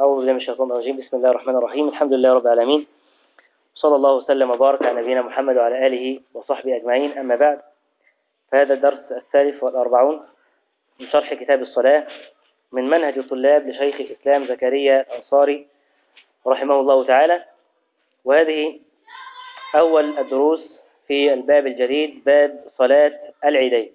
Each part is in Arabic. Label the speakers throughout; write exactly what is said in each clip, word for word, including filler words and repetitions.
Speaker 1: أعوذ بالله من الشيطان الرجيم. بسم الله الرحمن الرحيم. الحمد لله رب العالمين، صلى الله وسلم وبارك على نبينا محمد وعلى آله وصحبه أجمعين. أما بعد، فهذا الدرس الثالث والأربعون من شرح كتاب الصلاة من منهج الطلاب لشيخ الإسلام زكريا الأنصاري رحمه الله تعالى، وهذه أول الدروس في الباب الجديد، باب صلاة العيدين.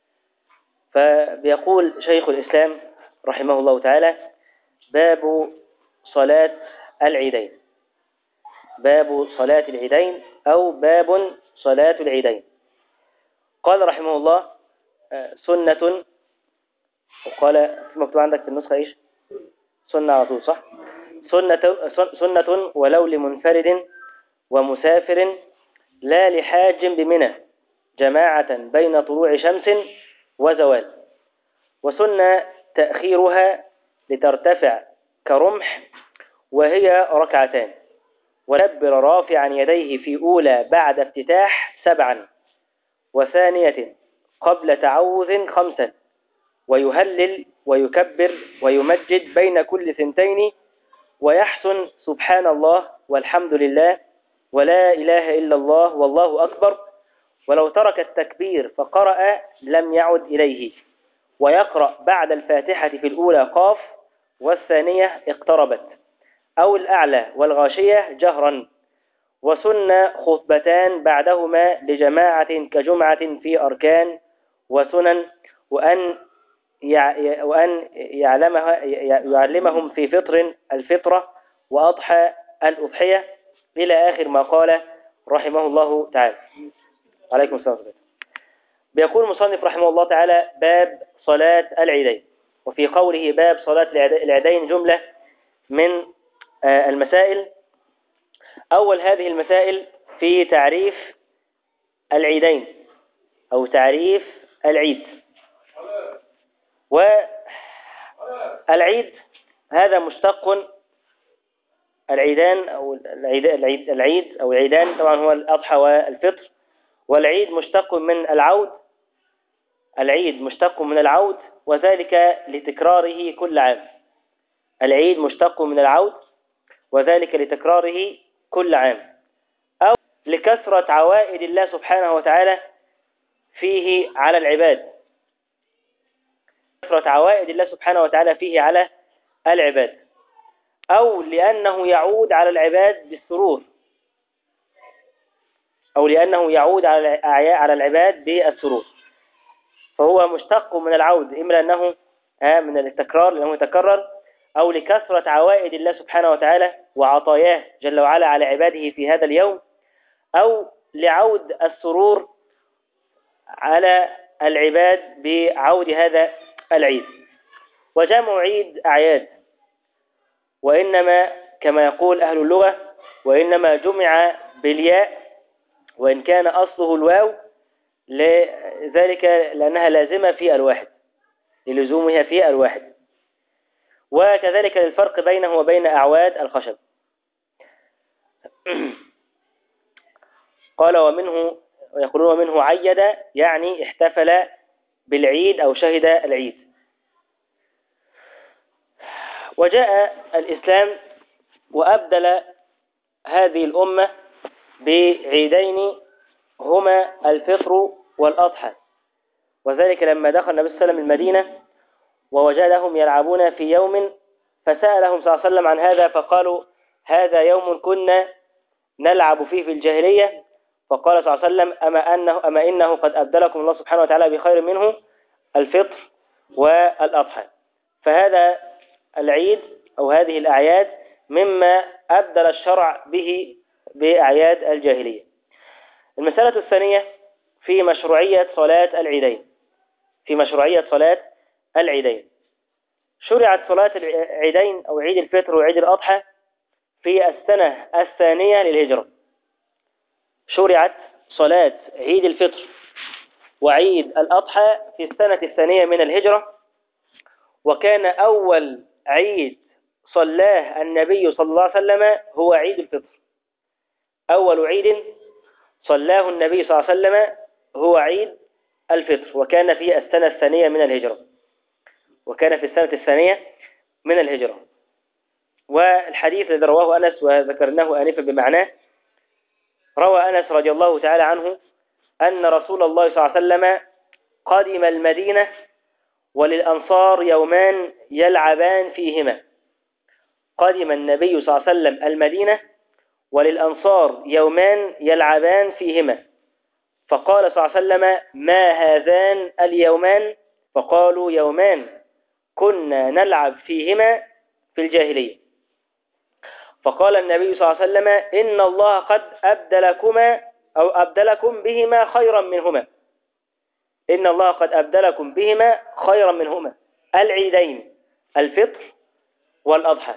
Speaker 1: فبيقول شيخ الإسلام رحمه الله تعالى: باب صلاة العيدين. باب صلاة العيدين أو باب صلاة العيدين. قال رحمه الله: سنة، وقال مكتوب عندك في النسخة إيش؟ سنة على طول، صح؟ سنة سنة ولو لمنفرد ومسافر لا لحاج بمنى جماعة بين طلوع شمس وزوال، وسنة تأخيرها لترتفع كرمح وهي ركعتان، ونبر رافعا يديه في أولى بعد افتتاح سبعا، وثانية قبل تعوذ خمسا، ويهلل ويكبر ويمجد بين كل ثنتين، ويحسن سبحان الله والحمد لله ولا إله إلا الله والله أكبر، ولو ترك التكبير فقرأ لم يعد إليه، ويقرأ بعد الفاتحة في الأولى قاف والثانية اقتربت أو الأعلى والغاشية جهرا، وسن خطبتان بعدهما لجماعة كجمعة في أركان وسنن، وأن وأن يعلمها يعلمهم في فطر الفطرة وأضحى الأضحية إلى آخر ما قال رحمه الله تعالى. عليكم السلام. بيقول المصنف رحمه الله تعالى: باب صلاة العيدين. وفي قوله باب صلاة العيدين جملة من المسائل. أول هذه المسائل في تعريف العيدين أو تعريف العيد. والعيد هذا مشتق، العيدان أو العيد, العيد, العيد أو العيدان طبعا هو الأضحى والفطر، والعيد مشتق من العود. العيد مشتق من العود وذلك لتكراره كل عام. العيد مشتق من العود وذلك لتكراره كل عام، أو لكثرة عوائد الله سبحانه وتعالى فيه على العباد. كثرة عوائد الله سبحانه وتعالى فيه على العباد، أو لأنه يعود على العباد بالسرور، أو لأنه يعود على على العباد بالسرور. فهو مشتق من العود، إما لأنه من التكرار لأنه يتكرر، أو لكثرة عوائد الله سبحانه وتعالى وعطاياه جل وعلا على عباده في هذا اليوم، أو لعود السرور على العباد بعود هذا العيد. وجمع عيد أعياد، وإنما كما يقول أهل اللغة وإنما جمع بالياء وإن كان أصله الواو، لذلك لأنها لازمة في الواحد، للزومها في الواحد، وكذلك للفرق بينه وبين أعواد الخشب. قال ومنه ويقولون ومنه عيد، يعني احتفل بالعيد أو شهد العيد. وجاء الإسلام وأبدل هذه الأمة بعيدين هما الفطر والأضحى، وذلك لما دخل النبي صلى الله عليه وسلم المدينة ووجدهم يلعبون في يوم، فسألهم صلى الله عليه وسلم عن هذا، فقالوا هذا يوم كنا نلعب فيه في الجاهلية. فقال صلى الله عليه وسلم أما, أنه أما إنه قد أبدلكم الله سبحانه وتعالى بخير منه الفطر والأضحى. فهذا العيد أو هذه الأعياد مما أبدل الشرع به بأعياد الجاهلية. المسألة الثانية في مشروعية صلاة العيدين. في مشروعية صلاة العيدين شرعت صلاة العيدين أو عيد الفطر وعيد الأضحى في السنة الثانية للهجرة. شرعت صلاة عيد الفطر وعيد الأضحى في السنة الثانية من الهجرة، وكان أول عيد صلاه النبي صلى الله عليه وسلم هو عيد الفطر. أول عيد صلاه النبي صلى الله عليه وسلم هو عيد الفطر، وكان في السنة الثانية من الهجرة وكان في السنة الثانية من الهجرة والحديث الذي رواه أنس وذكرناه آنفا بمعناه، روى أنس رضي الله تعالى عنه أن رسول الله صلى الله عليه وسلم قدم المدينة وللأنصار يومان يلعبان فيهما. قدم النبي صلى الله عليه وسلم المدينة وللأنصار يومان يلعبان فيهما، فقال صلى الله عليه وسلم: ما هذان اليومان؟ فقالوا: يومان كنا نلعب فيهما في الجاهلية. فقال النبي صلى الله عليه وسلم: إن الله قد أبدلكما أو أبدلكم بهما خيرا منهما. إن الله قد أبدلكم بهما خيرا منهما العيدين، الفطر والأضحى.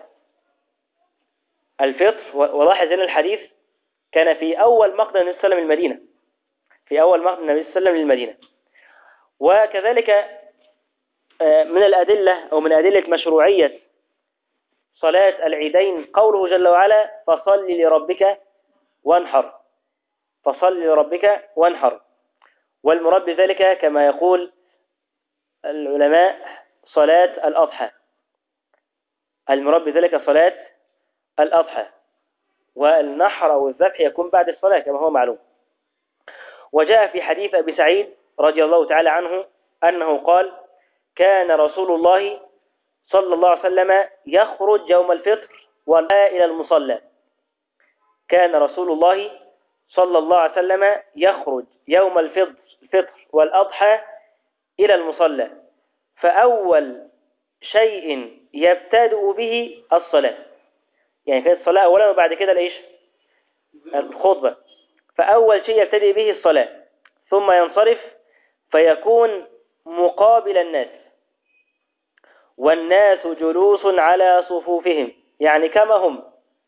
Speaker 1: الفطر، ولاحظ أن الحديث كان في أول مقدم النبي صلى الله عليه وسلم المدينة، في أول مقدم النبي صلى الله عليه وسلم للمدينة. وكذلك من الأدلة أو من أدلة مشروعية صلاة العيدين قوله جل وعلا: فصل لربك وانحر. فصل لربك وانحر. والمراد بذلك كما يقول العلماء صلاة الأضحى. المراد بذلك صلاة الأضحى، والنحر أو الذبح يكون بعد الصلاة كما هو معلوم. وجاء في حديث أبي سعيد رضي الله تعالى عنه أنه قال: كان رسول الله صلى الله عليه وسلم يخرج يوم الفطر إلى المصلى. كان رسول الله صلى الله عليه وسلم يخرج يوم الفطر الفطر والأضحى إلى المصلى، فأول شيء يبتدئ به الصلاة. يعني كانت الصلاة أولا وبعد كده لإيش؟ الخطبة. فأول شيء يبتدئ به الصلاة، ثم ينصرف فيكون مقابل الناس، والناس جلوس على صفوفهم، يعني كما هم،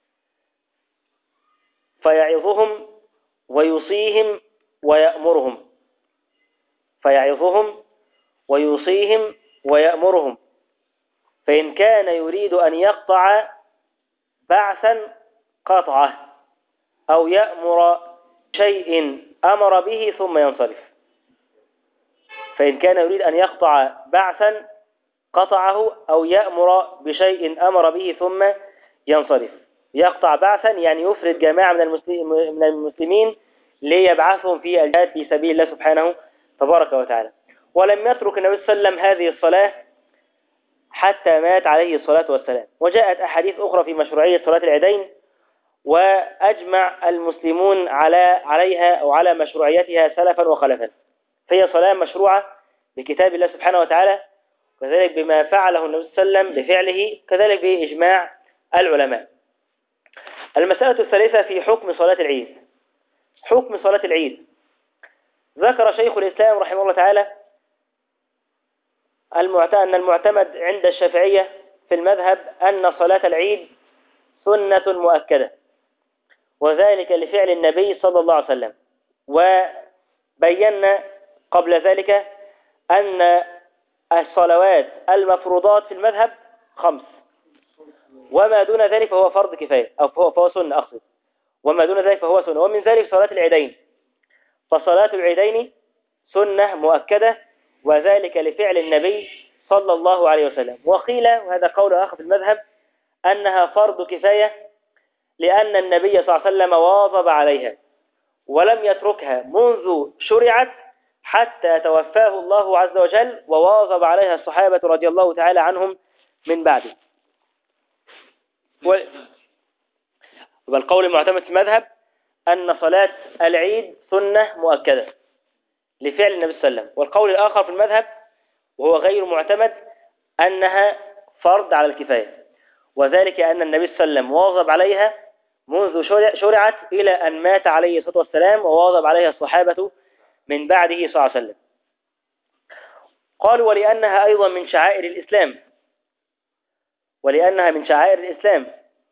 Speaker 1: فيعظهم ويوصيهم ويأمرهم. فيعظهم ويوصيهم ويأمرهم، فإن كان يريد أن يقطع بعثا قطعه، أو يأمر شيء أمر به ثم ينصرف. فإن كان يريد أن يقطع بعثا قطعه، أو يأمر بشيء أمر به ثم ينصرف. يقطع بعثا يعني يفرد جماعة من المسلمين ليبعثهم في الجهاد في سبيل الله سبحانه تبارك وتعالى. ولم يترك النبي صلى الله عليه وسلم هذه الصلاة حتى مات عليه الصلاة والسلام. وجاءت أحاديث أخرى في مشروعية صلاة العيدين، وأجمع المسلمون على عليها أو على مشروعيتها سلفا وخلفا. فهي صلاة مشروعة بكتاب الله سبحانه وتعالى، وكذلك بما فعله النبي صلى الله عليه وسلم بفعله، كذلك بإجماع العلماء. المسألة الثالثة في حكم صلاة العيد. حكم صلاة العيد، ذكر شيخ الإسلام رحمه الله تعالى أن المعتمد عند الشافعية في المذهب أن صلاة العيد سنة مؤكدة، وذلك لفعل النبي صلى الله عليه وسلم. وبينا قبل ذلك أن الصلوات المفروضات في المذهب خمس، وما دون ذلك فهو فرض كفاية، أو فهو, فهو سنة أقصد، وما دون ذلك فهو سنة. ومن ذلك صلاة العيدين، فصلاة العيدين سنة مؤكدة، وذلك لفعل النبي صلى الله عليه وسلم. وقيل، وهذا قول آخر في المذهب، أنها فرض كفاية لأن النبي صلى الله عليه وسلم واظب عليها ولم يتركها منذ شرعت حتى توفاه الله عز وجل، وواظب عليها الصحابة رضي الله تعالى عنهم من بعده. والقول المعتمد في المذهب أن صلاة العيد سنة مؤكدة لفعل النبي صلى الله عليه وسلم. والقول الآخر في المذهب وهو غير معتمد أنها فرض على الكفاية، وذلك أن النبي صلى الله عليه وسلم واظب عليها منذ شرعت إلى أن مات عليه الصلاة والسلام، وواظب عليها الصحابة من بعده صلى الله عليه وسلم. قالوا: ولأنها أيضا من شعائر الإسلام، ولأنها من شعائر الإسلام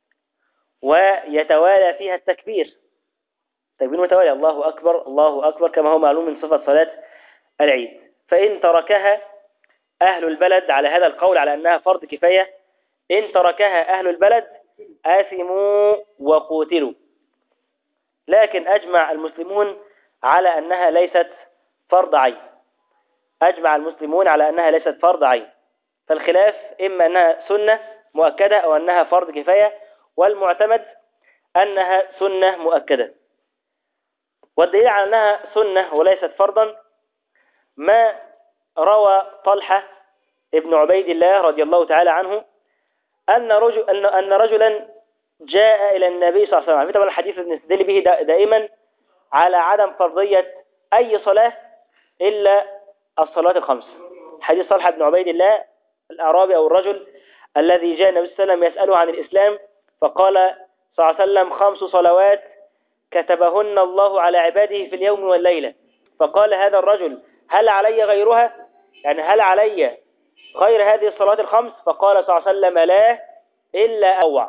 Speaker 1: ويتوالى فيها التكبير، تكبير متوالي، الله أكبر الله أكبر، كما هو معلوم من صفة صلاة العيد. فإن تركها أهل البلد، على هذا القول على أنها فرض كفاية، إن تركها أهل البلد آثموا وقوتلوا. لكن أجمع المسلمون على أنها ليست فرض عين. أجمع المسلمون على أنها ليست فرض عين، فالخلاف إما أنها سنة مؤكدة أو أنها فرض كفاية، والمعتمد أنها سنة مؤكدة. والدليل على أنها سنة وليست فرضا ما روى طلحة ابن عبيد الله رضي الله تعالى عنه أن رجل أن أن رجلا جاء إلى النبي صلى الله عليه وسلم. طبعا الحديث بنستدل به دائما على عدم فرضية أي صلاة إلا الصلاة الخمس. حديث طلحة بن عبيد الله الأعرابي أو الرجل الذي جاء النبي صلى الله عليه وسلم يسأله عن الإسلام، فقال صلى الله عليه وسلم: خمس صلوات كتبهن الله على عباده في اليوم والليلة. فقال هذا الرجل: هل علي غيرها؟ يعني هل علي غير هذه الصلاة الخمس؟ فقال صلى الله عليه وسلم: لا إلا أوع.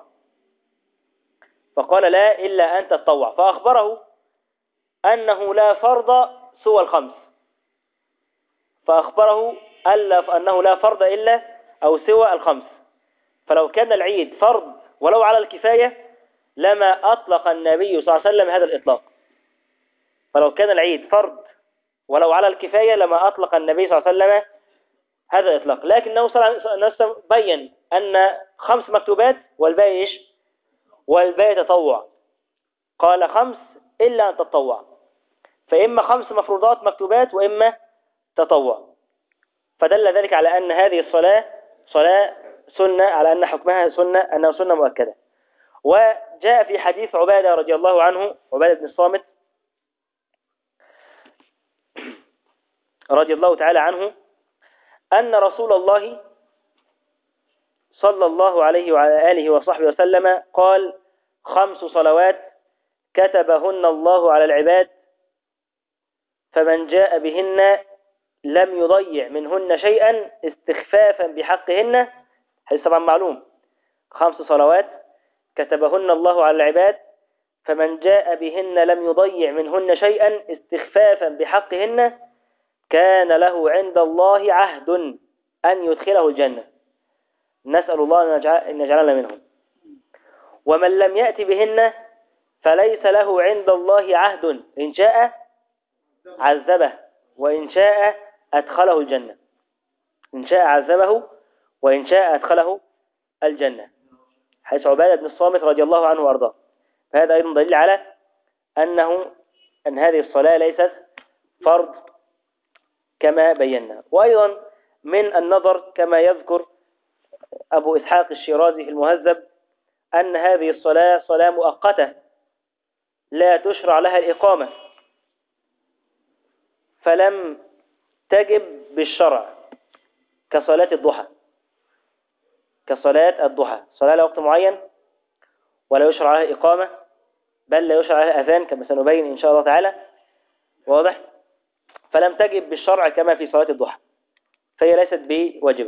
Speaker 1: فقال: لا إلا أن تتطوع. فأخبره أنه لا فرض سوى الخمس. فأخبره أنه لا فرض إلا أو سوى الخمس. فلو كان العيد فرض ولو على الكفاية لما أطلق النبي صلى الله عليه وسلم هذا الإطلاق. فلو كان العيد فرض ولو على الكفاية لما أطلق النبي صلى الله عليه وسلم هذا الإطلاق، لكنه صلى الله عليه وسلم بين أن خمس مكتوبات والباقي إيش؟ والباقي تطوع. قال: خمس إلا أن تتطوع. فإما خمس مفروضات مكتوبات وإما تطوع. فدل ذلك على أن هذه الصلاة صلاة سنة، على أن حكمها سنة، أنها سنة مؤكدة. وجاء في حديث عبادة رضي الله عنه، عبادة بن الصامت رضي الله تعالى عنه، أن رسول الله صلى الله عليه وعلى آله وصحبه وسلم قال: خمس صلوات كتبهن الله على العباد، فمن جاء بهن لم يضيع منهن شيئا استخفافا بحقهن. حديث طبعا معلوم. خمس صلوات كتبهن الله على العباد، فمن جاء بهن لم يضيع منهن شيئا استخفافا بحقهن كان له عند الله عهد أن يدخله الجنة. نسأل الله أن يجعلنا منهم. ومن لم يأت بهن فليس له عند الله عهد، إن شاء عذبه وإن شاء أدخله الجنة. إن شاء عذبه وإن شاء أدخله الجنة. حيث عبادة بن الصامت رضي الله عنه وأرضاه. فهذا أيضا دليل على أنه أن هذه الصلاة ليست فرض كما بينا. وأيضا من النظر كما يذكر أبو إسحاق الشيرازي في المهذب أن هذه الصلاة صلاة مؤقتة لا تشرع لها الإقامة، فلم تجب بالشرع كصلاة الضحى. كصلاة الضحى صلاة لوقت معين ولا يشرع لها إقامة، بل لا يشرع لها أذان كما سنبين إن شاء الله تعالى. واضح؟ فلم تجب بالشرع كما في صلاة الضحى، فهي ليست بواجبة.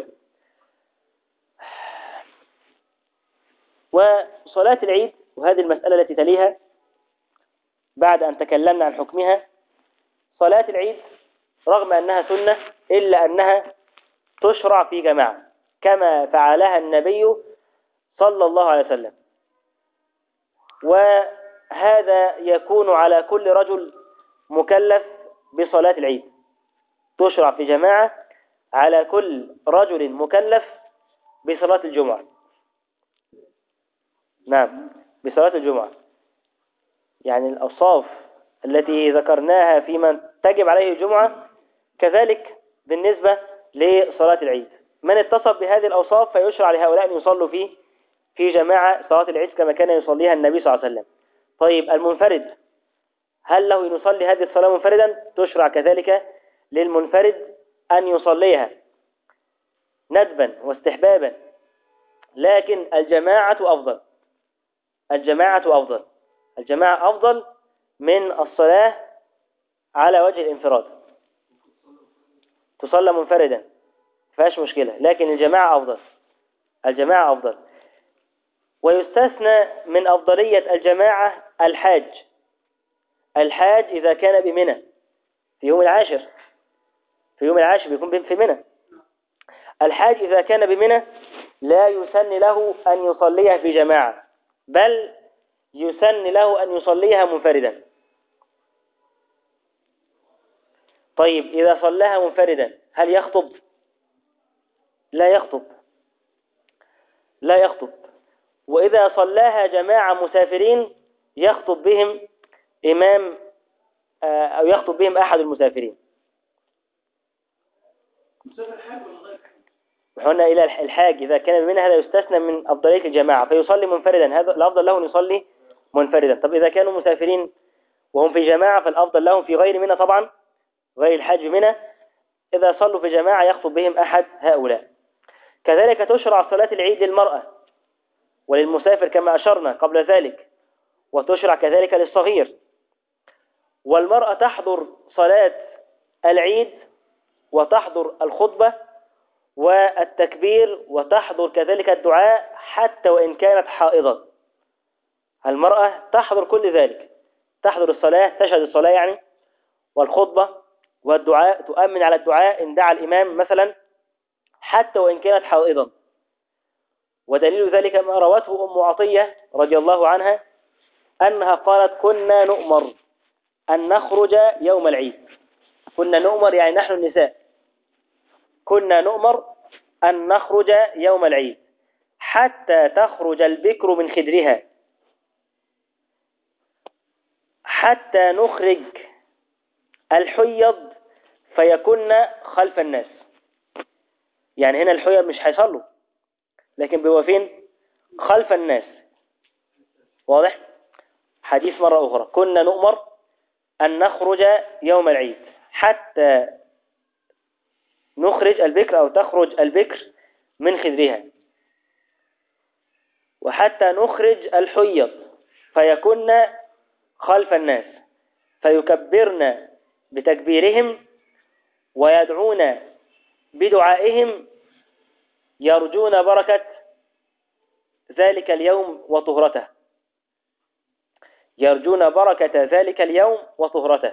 Speaker 1: وصلاة العيد، وهذه المسألة التي تليها بعد أن تكلمنا عن حكمها، صلاة العيد رغم أنها سنة إلا أنها تشرع في جماعة كما فعلها النبي صلى الله عليه وسلم. وهذا يكون على كل رجل مكلف بصلاة العيد، تشرع في جماعة على كل رجل مكلف بصلاة الجمعة. نعم، بصلاة الجمعة. يعني الأوصاف التي ذكرناها في من تجب عليه الجمعة كذلك بالنسبة لصلاة العيد. من اتصف بهذه الأوصاف فيشرع لهؤلاء أن يصلوا فيه في جماعة صلاة العيد كما كان يصليها النبي صلى الله عليه وسلم. طيب المنفرد، هل له أن يصلي هذه الصلاة منفردا؟ تشرع كذلك للمنفرد أن يصليها ندبا واستحبابا، لكن الجماعة أفضل. الجماعة أفضل. الجماعة أفضل من الصلاة على وجه الانفراد. تصلى منفردا فيهاش مشكلة، لكن الجماعة أفضل. الجماعة أفضل. ويستثنى من أفضلية الجماعة الحاج. الحاج إذا كان بمنى في يوم العاشر، في يوم العاشر بيكون في منى. الحاج إذا كان بمنى لا يسن له أن يصليها في جماعة، بل يسن له أن يصليها منفردا. طيب إذا صلىها منفردا هل يخطب؟ لا يخطب. لا يخطب. وإذا صلاها جماعة مسافرين يخطب بهم إمام أو يخطب بهم أحد المسافرين. وحنا إلى الحاج إذا كان من هذا يستثنى من أفضلية الجماعة فيصلي منفردا، هذا الأفضل له أن يصلي منفردا. طب إذا كانوا مسافرين وهم في جماعة فالأفضل لهم في غير منى طبعا، غير الحاج منى، إذا صلوا في جماعة يخطب بهم أحد هؤلاء. كذلك تشرع صلاة العيد للمرأة وللمسافر كما أشرنا قبل ذلك، وتشرع كذلك للصغير. والمرأة تحضر صلاة العيد وتحضر الخطبة والتكبير وتحضر كذلك الدعاء حتى وإن كانت حائضا. المرأة تحضر كل ذلك، تحضر الصلاة، تشهد الصلاة يعني، والخطبة والدعاء، تؤمن على الدعاء إن دعا الإمام مثلا حتى وإن كانت حائضا. ودليل ذلك ما روته أم عطية رضي الله عنها أنها قالت كنا نؤمر أن نخرج يوم العيد. كنا نؤمر يعني نحن النساء، كنا نؤمر أن نخرج يوم العيد حتى تخرج البكر من خدرها حتى نخرج الحيض فيكن خلف الناس. يعني هنا الحيض مش هيصلوا لكن بيبقوا فين؟ خلف الناس. واضح؟ حديث مرة أخرى كنا نؤمر أن نخرج يوم العيد حتى نخرج البكر أو تخرج البكر من خدرها وحتى نخرج الحيض فيكن خلف الناس فيكبرن بتكبيرهم ويدعون بدعائهم يرجون بركة ذلك اليوم وطهرته، يرجون بركة ذلك اليوم وطهرته.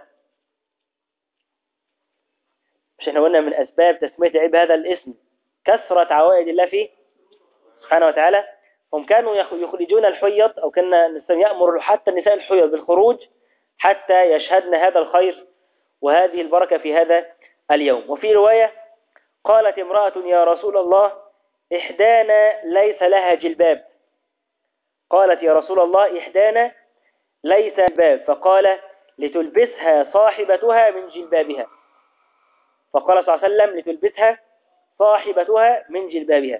Speaker 1: مش احنا قلنا من أسباب تسمية العيد بهذا الاسم كثرة عوائد الله فيه سبحانه وتعالى؟ هم كانوا يخرجون الحيض أو كان يأمر حتى النساء الحيض بالخروج حتى يشهدن هذا الخير وهذه البركة في هذا اليوم. وفي رواية قالت امرأة يا رسول الله إحدانا ليس لها جلباب. قالت يا رسول الله إحدانا ليس جلباب، فقال لتلبسها صاحبتها من جلبابها. فقال صلى الله عليه وسلم لتلبسها صاحبتها من جلبابها.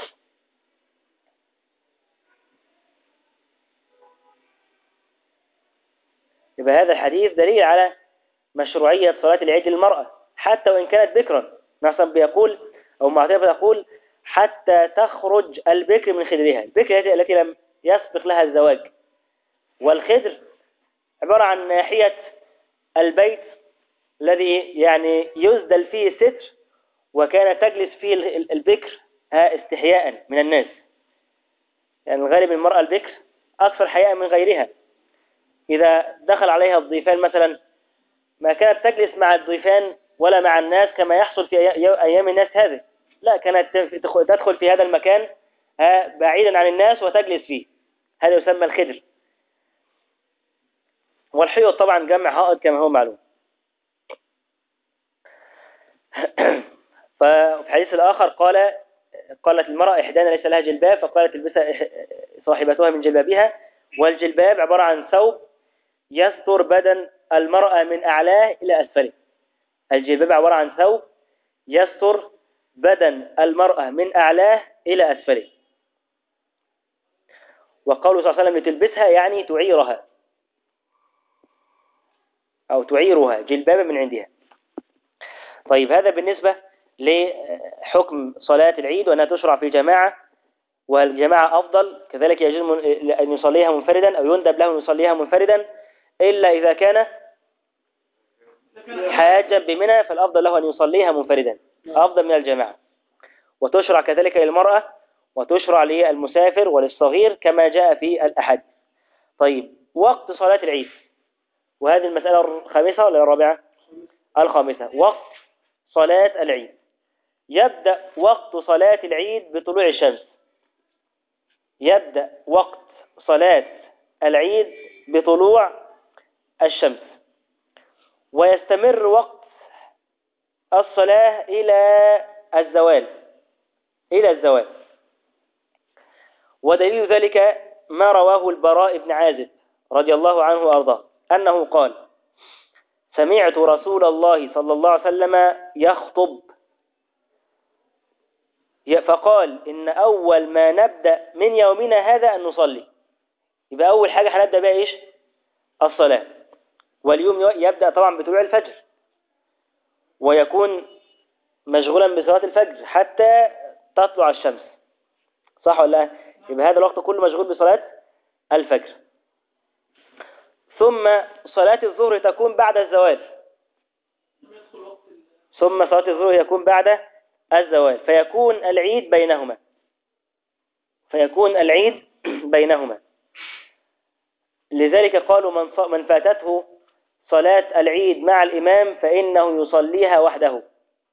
Speaker 1: يبقى هذا الحديث دليل على مشروعية صلاة العيد للمرأة حتى وإن كانت بكرا. مثلا بيقول أو معترف يقول حتى تخرج البكر من خدرها. البكر التي لم يسبق لها الزواج، والخدر عبارة عن ناحية البيت الذي يعني يسدل فيه الستر وكانت تجلس فيه البكر استحياء من الناس. يعني الغالب المرأة البكر أكثر حياء من غيرها. إذا دخل عليها الضيفان مثلا ما كانت تجلس مع الضيفان ولا مع الناس كما يحصل في أيام الناس هذه، لا، كانت تدخل في هذا المكان بعيدا عن الناس وتجلس فيه. هذا يسمى الخدر. والحيض طبعا جمع حائض كما هو معلوم. ففي الحديث الآخر قال قالت المرأة إحدانا ليس لها جلباب، فقالت البسها صاحبتها من جلبابها. والجلباب عبارة عن ثوب يستر بدن المرأة من أعلاه إلى أسفله. الجلباب عبارة عن ثوب يستر بدن المرأة من أعلاه إلى أسفله. وقوله صلى الله عليه وسلم لتلبسها يعني تعيرها أو تعيرها جلبابا من عندها. طيب هذا بالنسبة لحكم صلاة العيد وأنها تشرع في جماعة، والجماعة أفضل. كذلك يجوز أن يصليها منفردا أو يندب له أن يصليها منفردا إلا إذا كان حاجا بمنى، فالأفضل له أن يصليها منفردا أفضل من الجماعة. وتشرع كذلك للمرأة وتشرع للمسافر وللصغير كما جاء في الأحاديث. طيب وقت صلاة العيد، وهذه المسألة الخامسة ولا الرابعة؟ الخامسة. وقت صلاة العيد يبدأ وقت صلاة العيد بطلوع الشمس. يبدأ وقت صلاة العيد بطلوع الشمس ويستمر وقت الصلاة إلى الزوال إلى الزوال. ودليل ذلك ما رواه البراء بن عازب رضي الله عنه وأرضاه أنه قال: سمعت رسول الله صلى الله عليه وسلم يخطب فقال: إن أول ما نبدأ من يومنا هذا أن نصلي. يبقى أول حاجة هنبدأ بها إيش؟ الصلاة. واليوم يبدأ طبعا بطلوع الفجر، ويكون مشغولا بصلاة الفجر حتى تطلع الشمس، صح ولا لا؟ يبقى هذا الوقت كله مشغول بصلاة الفجر. ثم صلاة الظهر تكون بعد الزوال، ثم صلاة الظهر يكون بعد الزوال، فيكون العيد بينهما فيكون العيد بينهما لذلك قالوا: من من فاتته صلاة العيد مع الإمام فإنه يصليها وحده،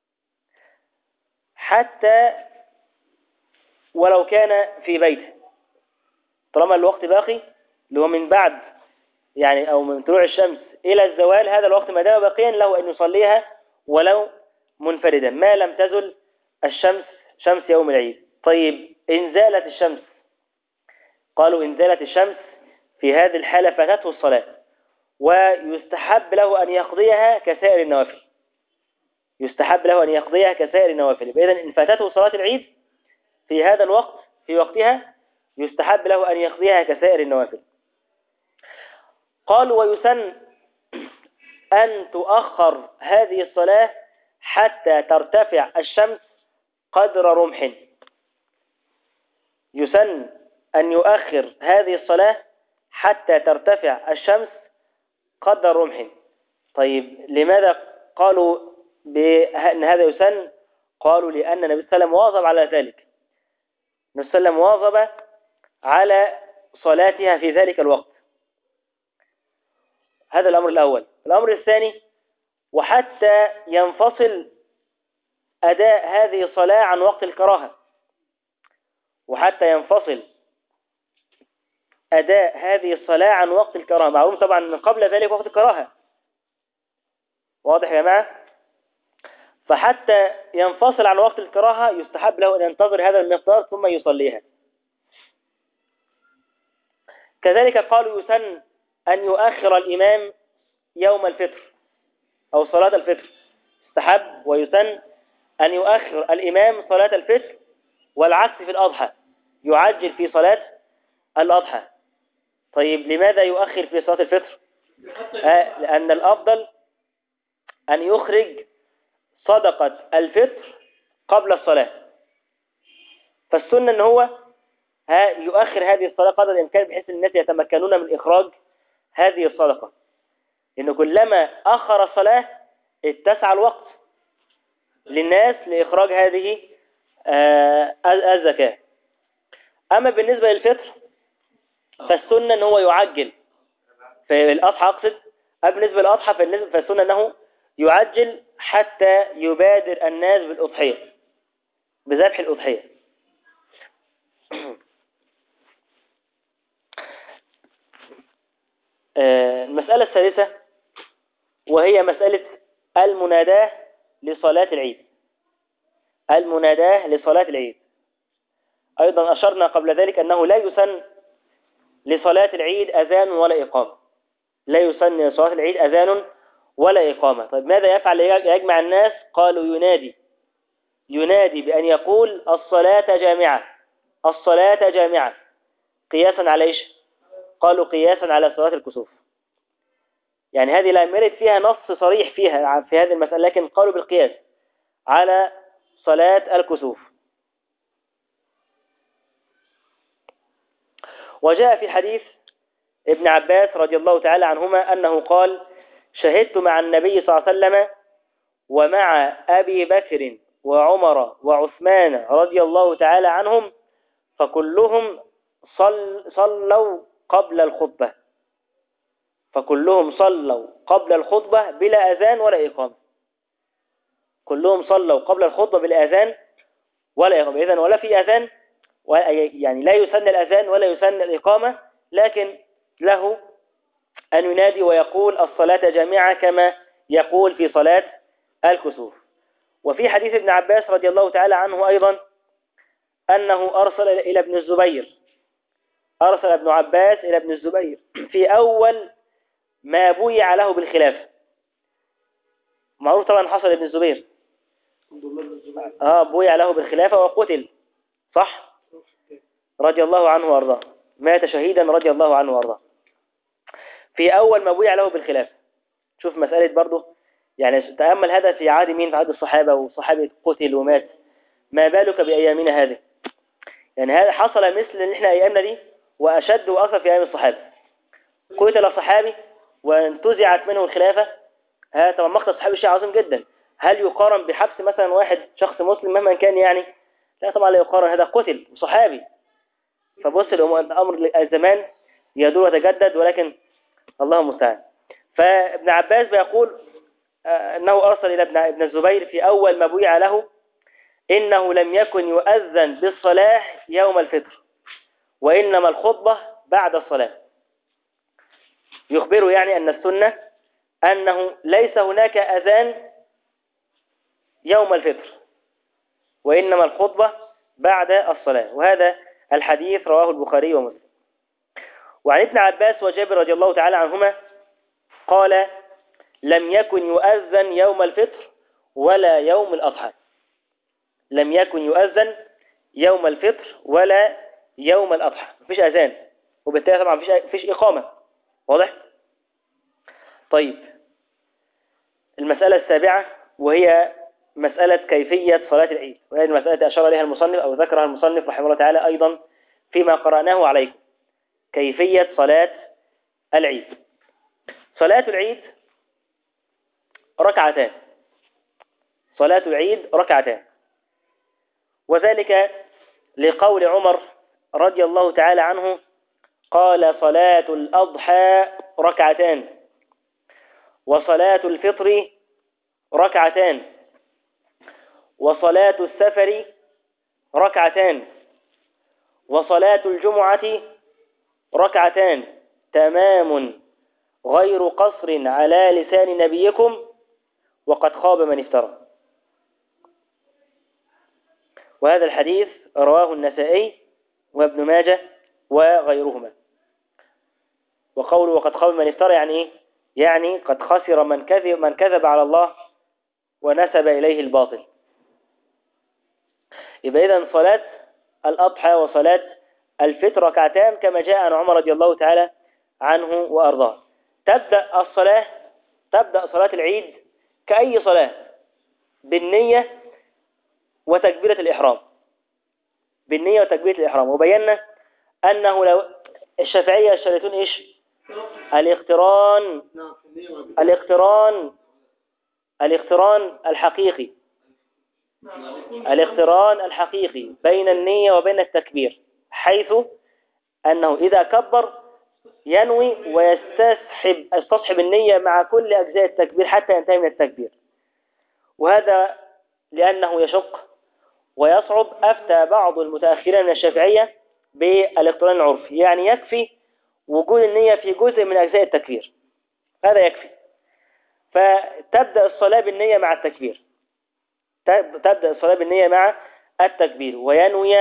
Speaker 1: حتى ولو كان في بيته، طالما الوقت باقي اللي هو من بعد يعني أو من طلوع الشمس إلى الزوال، هذا الوقت ما دام باقيا له أن يصليها ولو منفردا ما لم تزل الشمس شمس يوم العيد. طيب إن زالت الشمس، قالوا إن زالت الشمس في هذه الحالة فاتته الصلاة، ويستحب له أن يقضيها كسائر النوافل يستحب له أن يقضيها كسائر النوافل إذن إن فاتته صلاة العيد في هذا الوقت في وقتها يستحب له أن يقضيها كسائر النوافل. قالوا: ويسن أن تؤخر هذه الصلاة حتى ترتفع الشمس قدر رمح. يسن أن يؤخر هذه الصلاة حتى ترتفع الشمس قدر رمح. طيب لماذا قالوا بأن هذا يسن؟ قالوا لأن النبي صلى الله عليه وسلم واظب على ذلك النبي صلى الله عليه وسلم واظب على صلاتها في ذلك الوقت. هذا الأمر الأول. الأمر الثاني: وحتى ينفصل أداء هذه الصلاة عن وقت الكراهة وحتى ينفصل أداء هذه الصلاة عن وقت الكراهة معلوم طبعا من قبل ذلك وقت الكراهة، واضح يا جماعة؟ فحتى ينفصل عن وقت الكراهة يستحب له أن ينتظر هذا المقدار ثم يصليها. كذلك قالوا: يسن أن يؤخر الإمام يوم الفطر أو صلاة الفطر، استحب ويسن أن يؤخر الإمام صلاة الفطر، والعكس في الأضحى، يعجل في صلاة الأضحى. طيب لماذا يؤخر في صلاة الفطر؟ آه لأن الأفضل أن يخرج صدقة الفطر قبل الصلاة، فالسنة أن هو يؤخر هذه الصلاة قدر الإمكان بحيث الناس يتمكنون من إخراج هذه الصدقة، إنه كلما أخر الصلاة اتسع الوقت للناس لإخراج هذه الزكاة. أما بالنسبة للفطر فالسنة أنه هو يعجل في الأضحى أقصد أما بالنسبة للأضحى فالسنة أنه يعجل حتى يبادر الناس بالأضحية بذبح الأضحية. المسألة الثالثة وهي مسألة المناداة لصلاة العيد. المناداة لصلاة العيد أيضا أشرنا قبل ذلك أنه لا يسن لصلاة العيد أذان ولا إقامة لا يسن لصلاة العيد أذان ولا إقامة. طيب ماذا يفعل يجمع الناس؟ قالوا: ينادي ينادي بأن يقول: الصلاة جامعة الصلاة جامعة قياسا على إيش؟ قالوا قياسا على صلاة الكسوف. يعني هذه لا يرد فيها نص صريح فيها في هذه المسألة، لكن قالوا بالقياس على صلاة الكسوف. وجاء في حديث ابن عباس رضي الله تعالى عنهما أنه قال: شهدت مع النبي صلى الله عليه وسلم ومع أبي بكر وعمر وعثمان رضي الله تعالى عنهم فكلهم صل صلوا قبل الخطبة فكلهم صلوا قبل الخطبة بلا أذان ولا إقامة كلهم صلوا قبل الخطبة بلا أذان ولا إقامة. إذن ولا في أذان يعني لا يسن الأذان ولا يسن الإقامة، لكن له أن ينادي ويقول: الصلاة جامعة كما يقول في صلاة الكسوف. وفي حديث ابن عباس رضي الله تعالى عنه أيضا أنه أرسل إلى ابن الزبير أرسل ابن عباس إلى ابن الزبير في أول ما بويع له بالخلافة. معروف طبعا حصل ابن الزبير آه بويع له بالخلافة وقتل، صح؟ رضي الله عنه وارضاه، مات شهيدا رضي الله عنه وارضاه في أول ما بويع له بالخلافة. شوف مسألة برضه، يعني تأمل هذا في عهد مين؟ في عهد الصحابة، وصحابة قتل ومات، ما بالك بأيامنا هذه؟ يعني هذا حصل مثل اللي احنا أيامنا دي وأشد وأكثر في أيام الصحابة. قتل صحابي وانتزعت منه الخلافة. هذا طبعا مقتل صحابي شيء عظيم جدا. هل يقارن بحبس مثلا واحد شخص مسلم مهما كان يعني؟ لا طبعا لا يقارن، هذا قتل صحابي. فبص الأمر الزمان يدور ويتجدد، ولكن الله المستعان. فابن عباس بيقول أنه أرسل إلى ابن ابن الزبير في أول ما بويع له إنه لم يكن يؤذن بالصلاة يوم الفطر، وإنما الخطبة بعد الصلاة. يخبره يعني أن السنة أنه ليس هناك أذان يوم الفطر، وإنما الخطبة بعد الصلاة. وهذا الحديث رواه البخاري ومسلم. وعن ابن عباس وجابر رضي الله تعالى عنهما قال لم يكن يؤذن يوم الفطر ولا يوم الأضحى. لم يكن يؤذن يوم الفطر ولا يوم الأضحى، مفيش أذان، وبالتالي طبعا مفيش مفيش إقامة. واضح؟ طيب، المسألة السابعة وهي مسألة كيفية صلاة العيد، وهذه المسألة أشار إليها المصنف أو ذكرها المصنف رحمه الله تعالى أيضا فيما قرأناه عليكم. كيفية صلاة العيد. صلاة العيد ركعتان. صلاة العيد ركعتان، وذلك لقول عمر رضي الله تعالى عنه قال صلاة الأضحى ركعتان، وصلاة الفطر ركعتان، وصلاة السفر ركعتان، وصلاة الجمعة ركعتان تمام غير قصر على لسان نبيكم، وقد خاب من افترى. وهذا الحديث رواه النسائي وابن ماجه وغيرهما. وقوله وقد خاب من افترى يعني ايه؟ يعني قد خسر من كذب من كذب على الله ونسب إليه الباطل. يبقى إذن صلاة الأضحى وصلاة الفطر ركعتان كما جاء عن عمر رضي الله تعالى عنه وأرضاه. تبدأ الصلاة تبدأ صلاة العيد كأي صلاة بالنية وتكبيرة الإحرام. بالنية وتكبيرة الإحرام. وبينا أنه لو الشافعية الشريطون إيش؟ الاقتران الاقتران الاقتران الحقيقي الاقتران الحقيقي بين النية وبين التكبير، حيث أنه إذا كبر ينوي ويستصحب يستصحب النية مع كل أجزاء التكبير حتى ينتهي من التكبير. وهذا لأنه يشق ويصعب. أفتى بعض المتأخرين من الشافعية بالاقتران العرفي، يعني يكفي وجود النية في جزء من أجزاء التكبير، هذا يكفي. فتبدأ الصلاة بالنية مع التكبير تبدأ الصلاة بالنية مع التكبير وينوي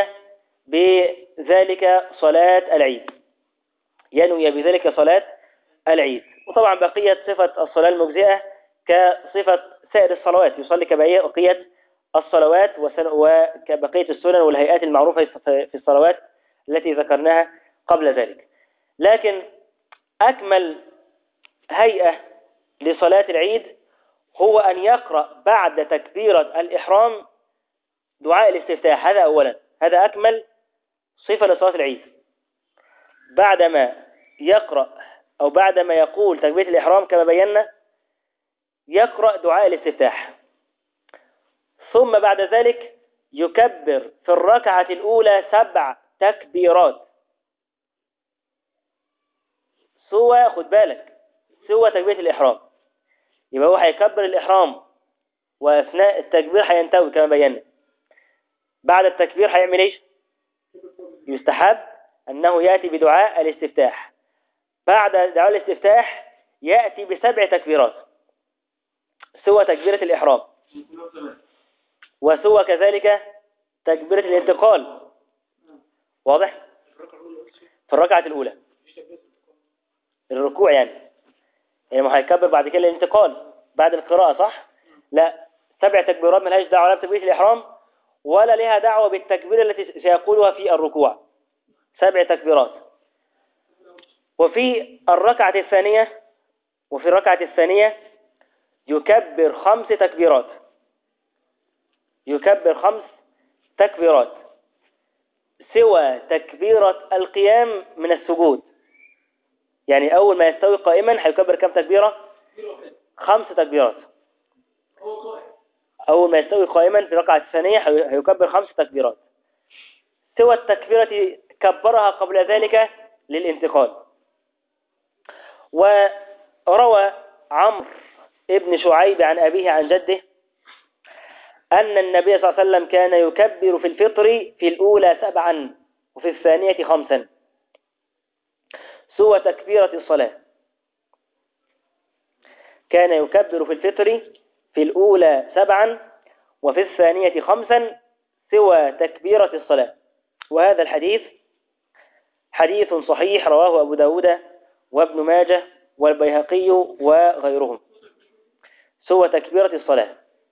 Speaker 1: بذلك صلاة العيد ينوي بذلك صلاة العيد. وطبعا بقية صفة الصلاة المجزئة كصفة سائر الصلوات، يصلي كبقية الصلوات وكبقية السنن والهيئات المعروفة في الصلوات التي ذكرناها قبل ذلك. لكن أكمل هيئة لصلاة العيد هو أن يقرأ بعد تكبيرة الإحرام دعاء الاستفتاح. هذا أولا، هذا أكمل صفة لصلاة العيد. بعدما يقرأ أو بعدما يقول تكبيرة الإحرام كما بينا يقرأ دعاء الاستفتاح، ثم بعد ذلك يكبر في الركعة الأولى سبع تكبيرات سوى خد بالك سوى تكبيرة الإحرام. يبقى هو هيكبر الإحرام وأثناء التكبير هينتوي كما بينا. بعد التكبير هيعمل ايش؟ يستحب أنه يأتي بدعاء الاستفتاح. بعد دعاء الاستفتاح يأتي بسبع تكبيرات سوى تكبيرة الإحرام وسوى كذلك تكبيرة الانتقال. واضح؟ في الركعة الأولى الركوع يعني يعني ما هيكبر بعد كده الانتقال بعد القراءة صح؟ لا، سبع تكبيرات ملهاش دعوة لا بتكبيرة الإحرام ولا لها دعوة بالتكبيرة التي سيقولها في الركوع. سبع تكبيرات. وفي الركعة الثانية وفي الركعة الثانية يكبر خمس تكبيرات يكبر خمس تكبيرات سوى تكبيرة القيام من السجود. يعني أول ما يستوي قائما هيكبر كم تكبيرة؟ خمس تكبيرات. أول ما يستوي قائما في الركعة الثانية هيكبر خمس تكبيرات سوى التكبيرة كبرها قبل ذلك للانتقال. وروى عمرو ابن شعيب عن أبيه عن جده أن النبي صلى الله عليه وسلم كان يكبر في الفطر في الأولى سبعا وفي الثانية خمسا سوى تكبيرة الصلاة. كان يكبر في الفطر في الأولى سبعا وفي الثانية خمسا سوى تكبيرة الصلاة. وهذا الحديث حديث صحيح رواه أبو داود وابن ماجه والبيهقي وغيرهم سوى تكبيرة الصلاة.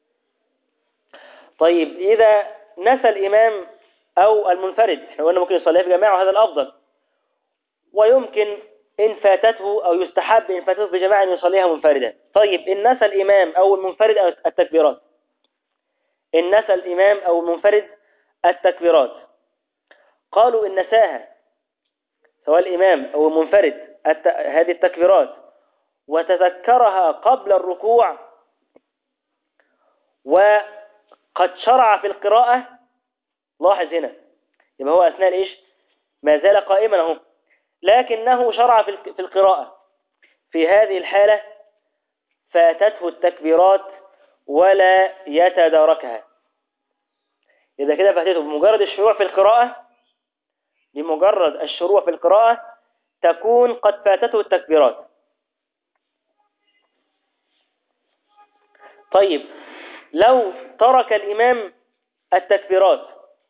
Speaker 1: طيب إذا نسى الإمام أو المنفرد، احنا قلنا ممكن يصلي في جماعة وهذا الأفضل، ويمكن إن فاتته أو يستحب إن فاتته بجماعة أن يصليها منفردا. طيب إن نسى الإمام أو المنفرد أو التكبيرات إن نسى الإمام أو المنفرد التكبيرات قالوا إن نساها سواء الإمام أو المنفرد الت... هذه التكبيرات وتذكرها قبل الركوع وقد شرع في القراءة، لاحظ هنا يبقى هو أثناء إيش ما زال قائما اهو لكنه شرع في في القراءة، في هذه الحالة فاتته التكبيرات ولا يتداركها. إذا كده فاتته بمجرد الشروع في القراءة بمجرد الشروع في القراءة تكون قد فاتته التكبيرات. طيب لو ترك الإمام التكبيرات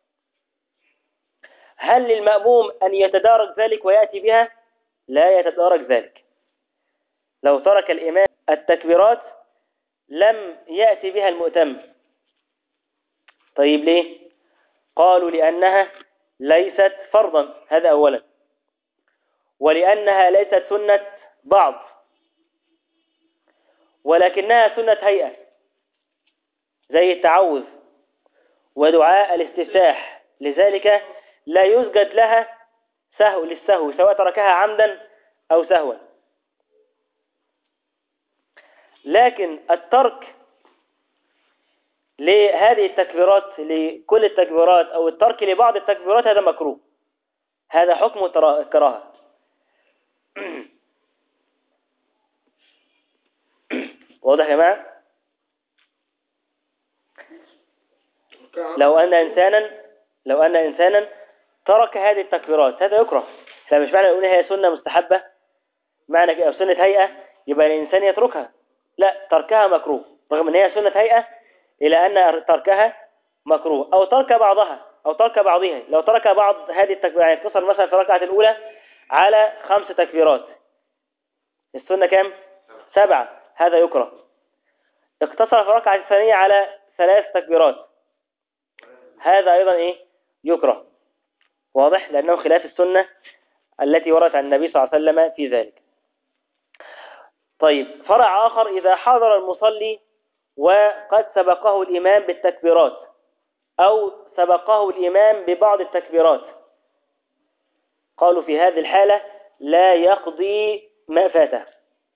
Speaker 1: هل للمأموم أن يتدارك ذلك ويأتي بها؟ لا يتدارك ذلك. لو ترك الإمام التكبيرات لم يأتي بها المؤتم. طيب ليه؟ قالوا لأنها ليست فرضا، هذا أولا، ولأنها ليست سنة بعض ولكنها سنة هيئة زي التعوذ ودعاء الاستفتاح، لذلك لا يسجد لها سهو للسهو سواء تركها عمدا أو سهوا. لكن الترك لهذه التكبيرات لكل التكبيرات أو الترك لبعض التكبيرات هذا مكروه، هذا حكم الكراهة. واضح يا جماعة؟ لو أن إنسانا لو أن إنسانا ترك هذه التكبيرات هذا يكره. فمش معنى نقول هي سنة مستحبة معنى كده أو سنة هيئة يبقى الإنسان يتركها، لا، تركها مكروه رغم أن هي سنة هيئة إلى أن تركها مكروه. أو ترك بعضها أو ترك بعضها. لو ترك بعض هذه التكبيرات يعني اقتصر مثلا في الركعة الأولى على خمس تكبيرات، السنة كام؟ سبعة، هذا يكره. اقتصر في الركعة الثانية على ثلاث تكبيرات، هذا أيضا إيه؟ يكره. واضح؟ لأنه خلاف السنة التي وردت عن النبي صلى الله عليه وسلم في ذلك. طيب فرع آخر إذا حضر المصلي وقد سبقه الإمام بالتكبيرات أو سبقه الإمام ببعض التكبيرات قالوا في هذه الحالة لا يقضي ما فاته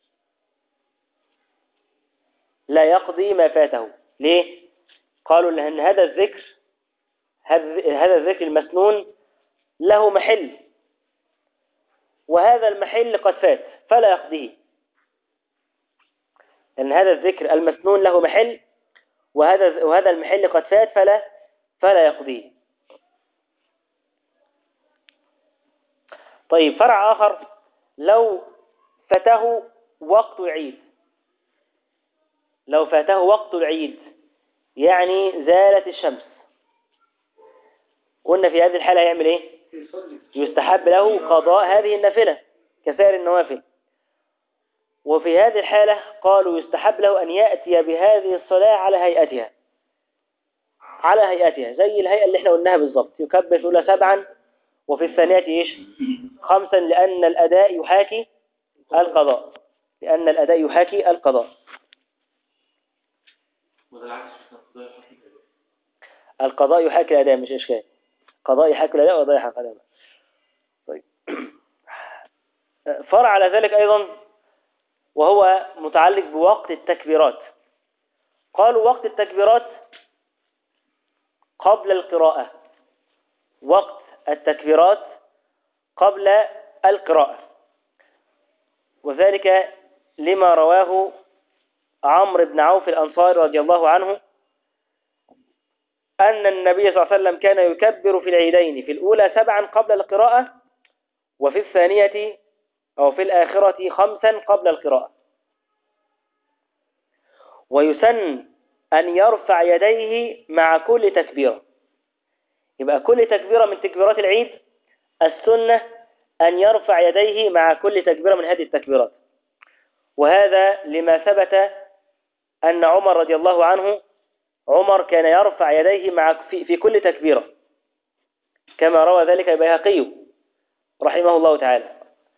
Speaker 1: لا يقضي ما فاته. ليه؟ قالوا لأن هذا الذكر هذا الذكر المسنون له محل وهذا المحل قد فات فلا يقضيه، لأن هذا الذكر المسنون له محل وهذا وهذا المحل قد فات فلا فلا يقضيه. طيب فرع آخر لو فاته وقت العيد لو فاته وقت العيد يعني زالت الشمس، قلنا في هذه الحالة يعمل ايه؟ يستحب له قضاء هذه النافلة كسائر النوافل. وفي هذه الحالة قالوا يستحب له أن يأتي بهذه الصلاة على هيئتها على هيئتها زي الهيئة اللي احنا قلناها بالضبط، يكبر في الأولى سبعا وفي الثانية إيش خمسا، لأن الأداء يحاكي القضاء لأن الأداء يحاكي القضاء. القضاء يحاكي الأداء مش إشكال، قضاء يحاكي الأداء وقضاء يحاكي الأداء. طيب فرع على ذلك أيضا وهو متعلق بوقت التكبيرات. قالوا وقت التكبيرات قبل القراءة، وقت التكبيرات قبل القراءة، وذلك لما رواه عمرو بن عوف الأنصاري رضي الله عنه أن النبي صلى الله عليه وسلم كان يكبر في العيدين في الأولى سبعا قبل القراءة، وفي الثانية أو في الآخرة خمسا قبل القراءة. ويسن أن يرفع يديه مع كل تكبيرة. يبقى كل تكبيرة من تكبيرات العيد السنة أن يرفع يديه مع كل تكبيرة من هذه التكبيرات. وهذا لما ثبت أن عمر رضي الله عنه عمر كان يرفع يديه مع في, في كل تكبيرة، كما روى ذلك البيهقي رحمه الله تعالى.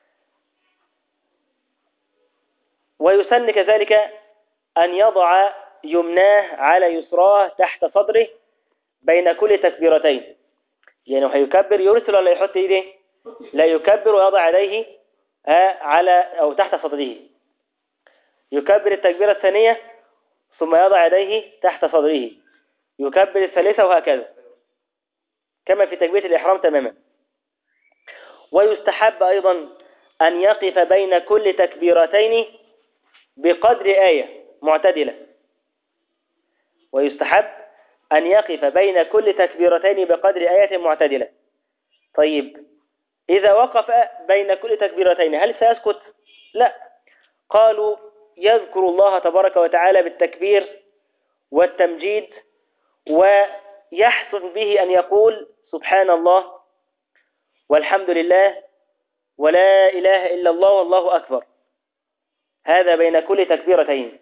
Speaker 1: ويسن كذلك أن يضع يمناه على يسراه تحت صدره بين كل تكبيرتين، يعني هيكبر يرسل ولا يحط ايديه؟ لا، يكبر ويضع يديه على أو تحت صدره. يكبر التكبيرة الثانية ثم يضع يديه تحت صدره، يكبر الثالثة وهكذا كما في تكبيرة الإحرام تماما. ويستحب أيضا أن يقف بين كل تكبيرتين بقدر آية معتدلة. ويستحب أن يقف بين كل تكبيرتين بقدر آية معتدلة. طيب إذا وقف بين كل تكبيرتين هل سيسكت؟ لا، قالوا يذكر الله تبارك وتعالى بالتكبير والتمجيد، ويحسن به أن يقول سبحان الله والحمد لله ولا إله إلا الله والله أكبر، هذا بين كل تكبيرتين.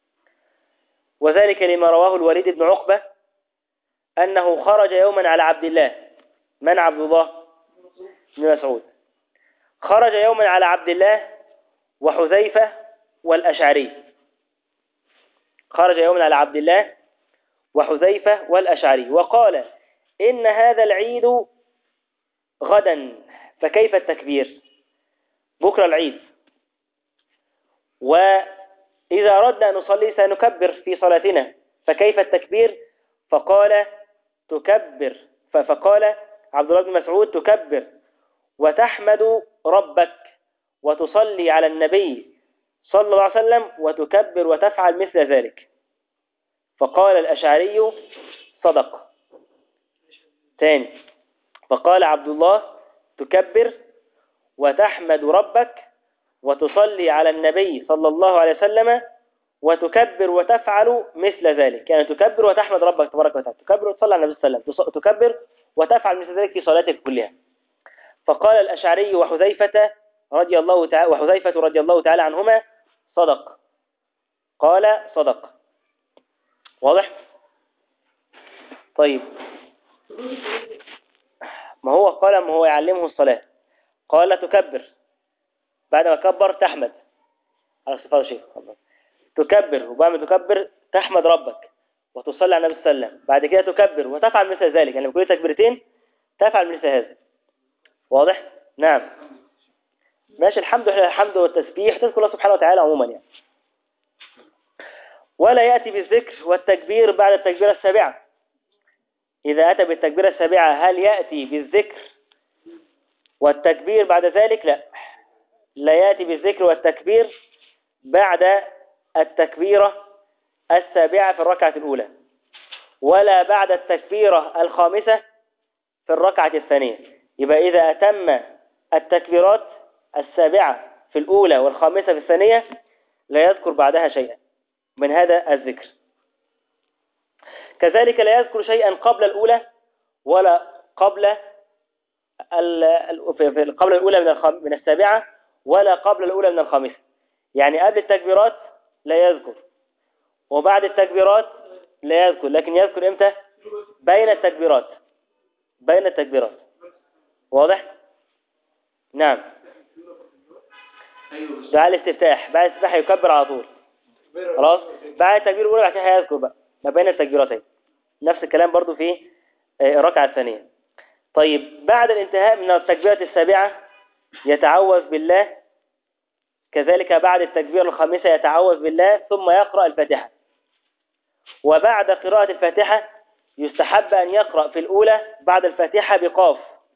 Speaker 1: وذلك لما رواه الوليد بن عقبة أنه خرج يوما على عبد الله. من عبد الله؟ بن مسعود. خرج يوما على عبد الله وحذيفة والأشعري. خرج يوما على عبد الله وحذيفة والأشعري وقال إن هذا العيد غدا فكيف التكبير؟ بكرة العيد، وإذا أردنا أن نصلي سنكبر في صلاتنا فكيف التكبير؟ فقال تكبر فقال عبد الله بن مسعود تكبر وتحمد ربك وتصلي على النبي صلى الله عليه وسلم وتكبر وتفعل مثل ذلك. فقال الأشعري صدق. ثاني فقال عبد الله تكبر وتحمد ربك وتصلي على النبي صلى الله عليه وسلم وتكبر وتفعل مثل ذلك، يعني تكبر وتحمد ربك تبارك وتعالى، تكبر وتصلي على النبي صلى الله عليه وسلم، تكبر وتفعل مثل ذلك في صلاتك كلها. فقال الأشعري وحذيفة رضي الله تعالى وحذيفة رضي الله تعالى عنهما صدق. قال صدق. واضح؟ طيب ما هو قال ما هو يعلمه الصلاة، قال تكبر بعد ما كبر تحمد على صفات الشيخ، تكبر وبعد ما تكبر تحمد ربك وتصلي على النبي صلى الله عليه وسلم، بعد كده تكبر وتفعل مثل ذلك، يعني بكل تكبيرتين تفعل مثل هذا. واضح؟ نعم ماشي. الحمد لله، الحمد والتسبيح تذكر الله سبحانه وتعالى عموما يعني. ولا يأتي بالذكر والتكبير بعد التكبيرة السابعة. إذا أتى بالتكبيرة السابعة هل يأتي بالذكر والتكبير بعد ذلك؟ لا، لا يأتي بالذكر والتكبير بعد التكبيرة السابعة في الركعة الأولى، ولا بعد التكبيرة الخامسة في الركعة الثانية. يبقى إذا أتم التكبيرات السابعة في الأولى والخامسة في الثانية لا يذكر بعدها شيئا من هذا الذكر. كذلك لا يذكر شيئا قبل الأولى ولا قبل قبل الأولى من الخم... من السابعة ولا قبل الأولى من الخامسة. يعني قبل التكبيرات لا يذكر، وبعد التكبيرات لا يذكر، لكن يذكر إمتى؟ بين التكبيرات، بين التكبيرات. واضح؟ نعم. دعاء الاستفتاح، بعد الاستفتاح يكبر على طول. خلاص، بعد التكبير الأولى بعد كده هيذكر بقى ما بين التكبيرتين. نفس الكلام برضو في الركعة الثانية. طيب بعد الانتهاء من التكبيرة السابعة يتعوذ بالله، كذلك بعد التكبير الخامسة يتعوذ بالله ثم يقرأ الفاتحة. وبعد قراءة الفاتحة يستحب أن يقرأ في الأولى بعد الفاتحة بقاف،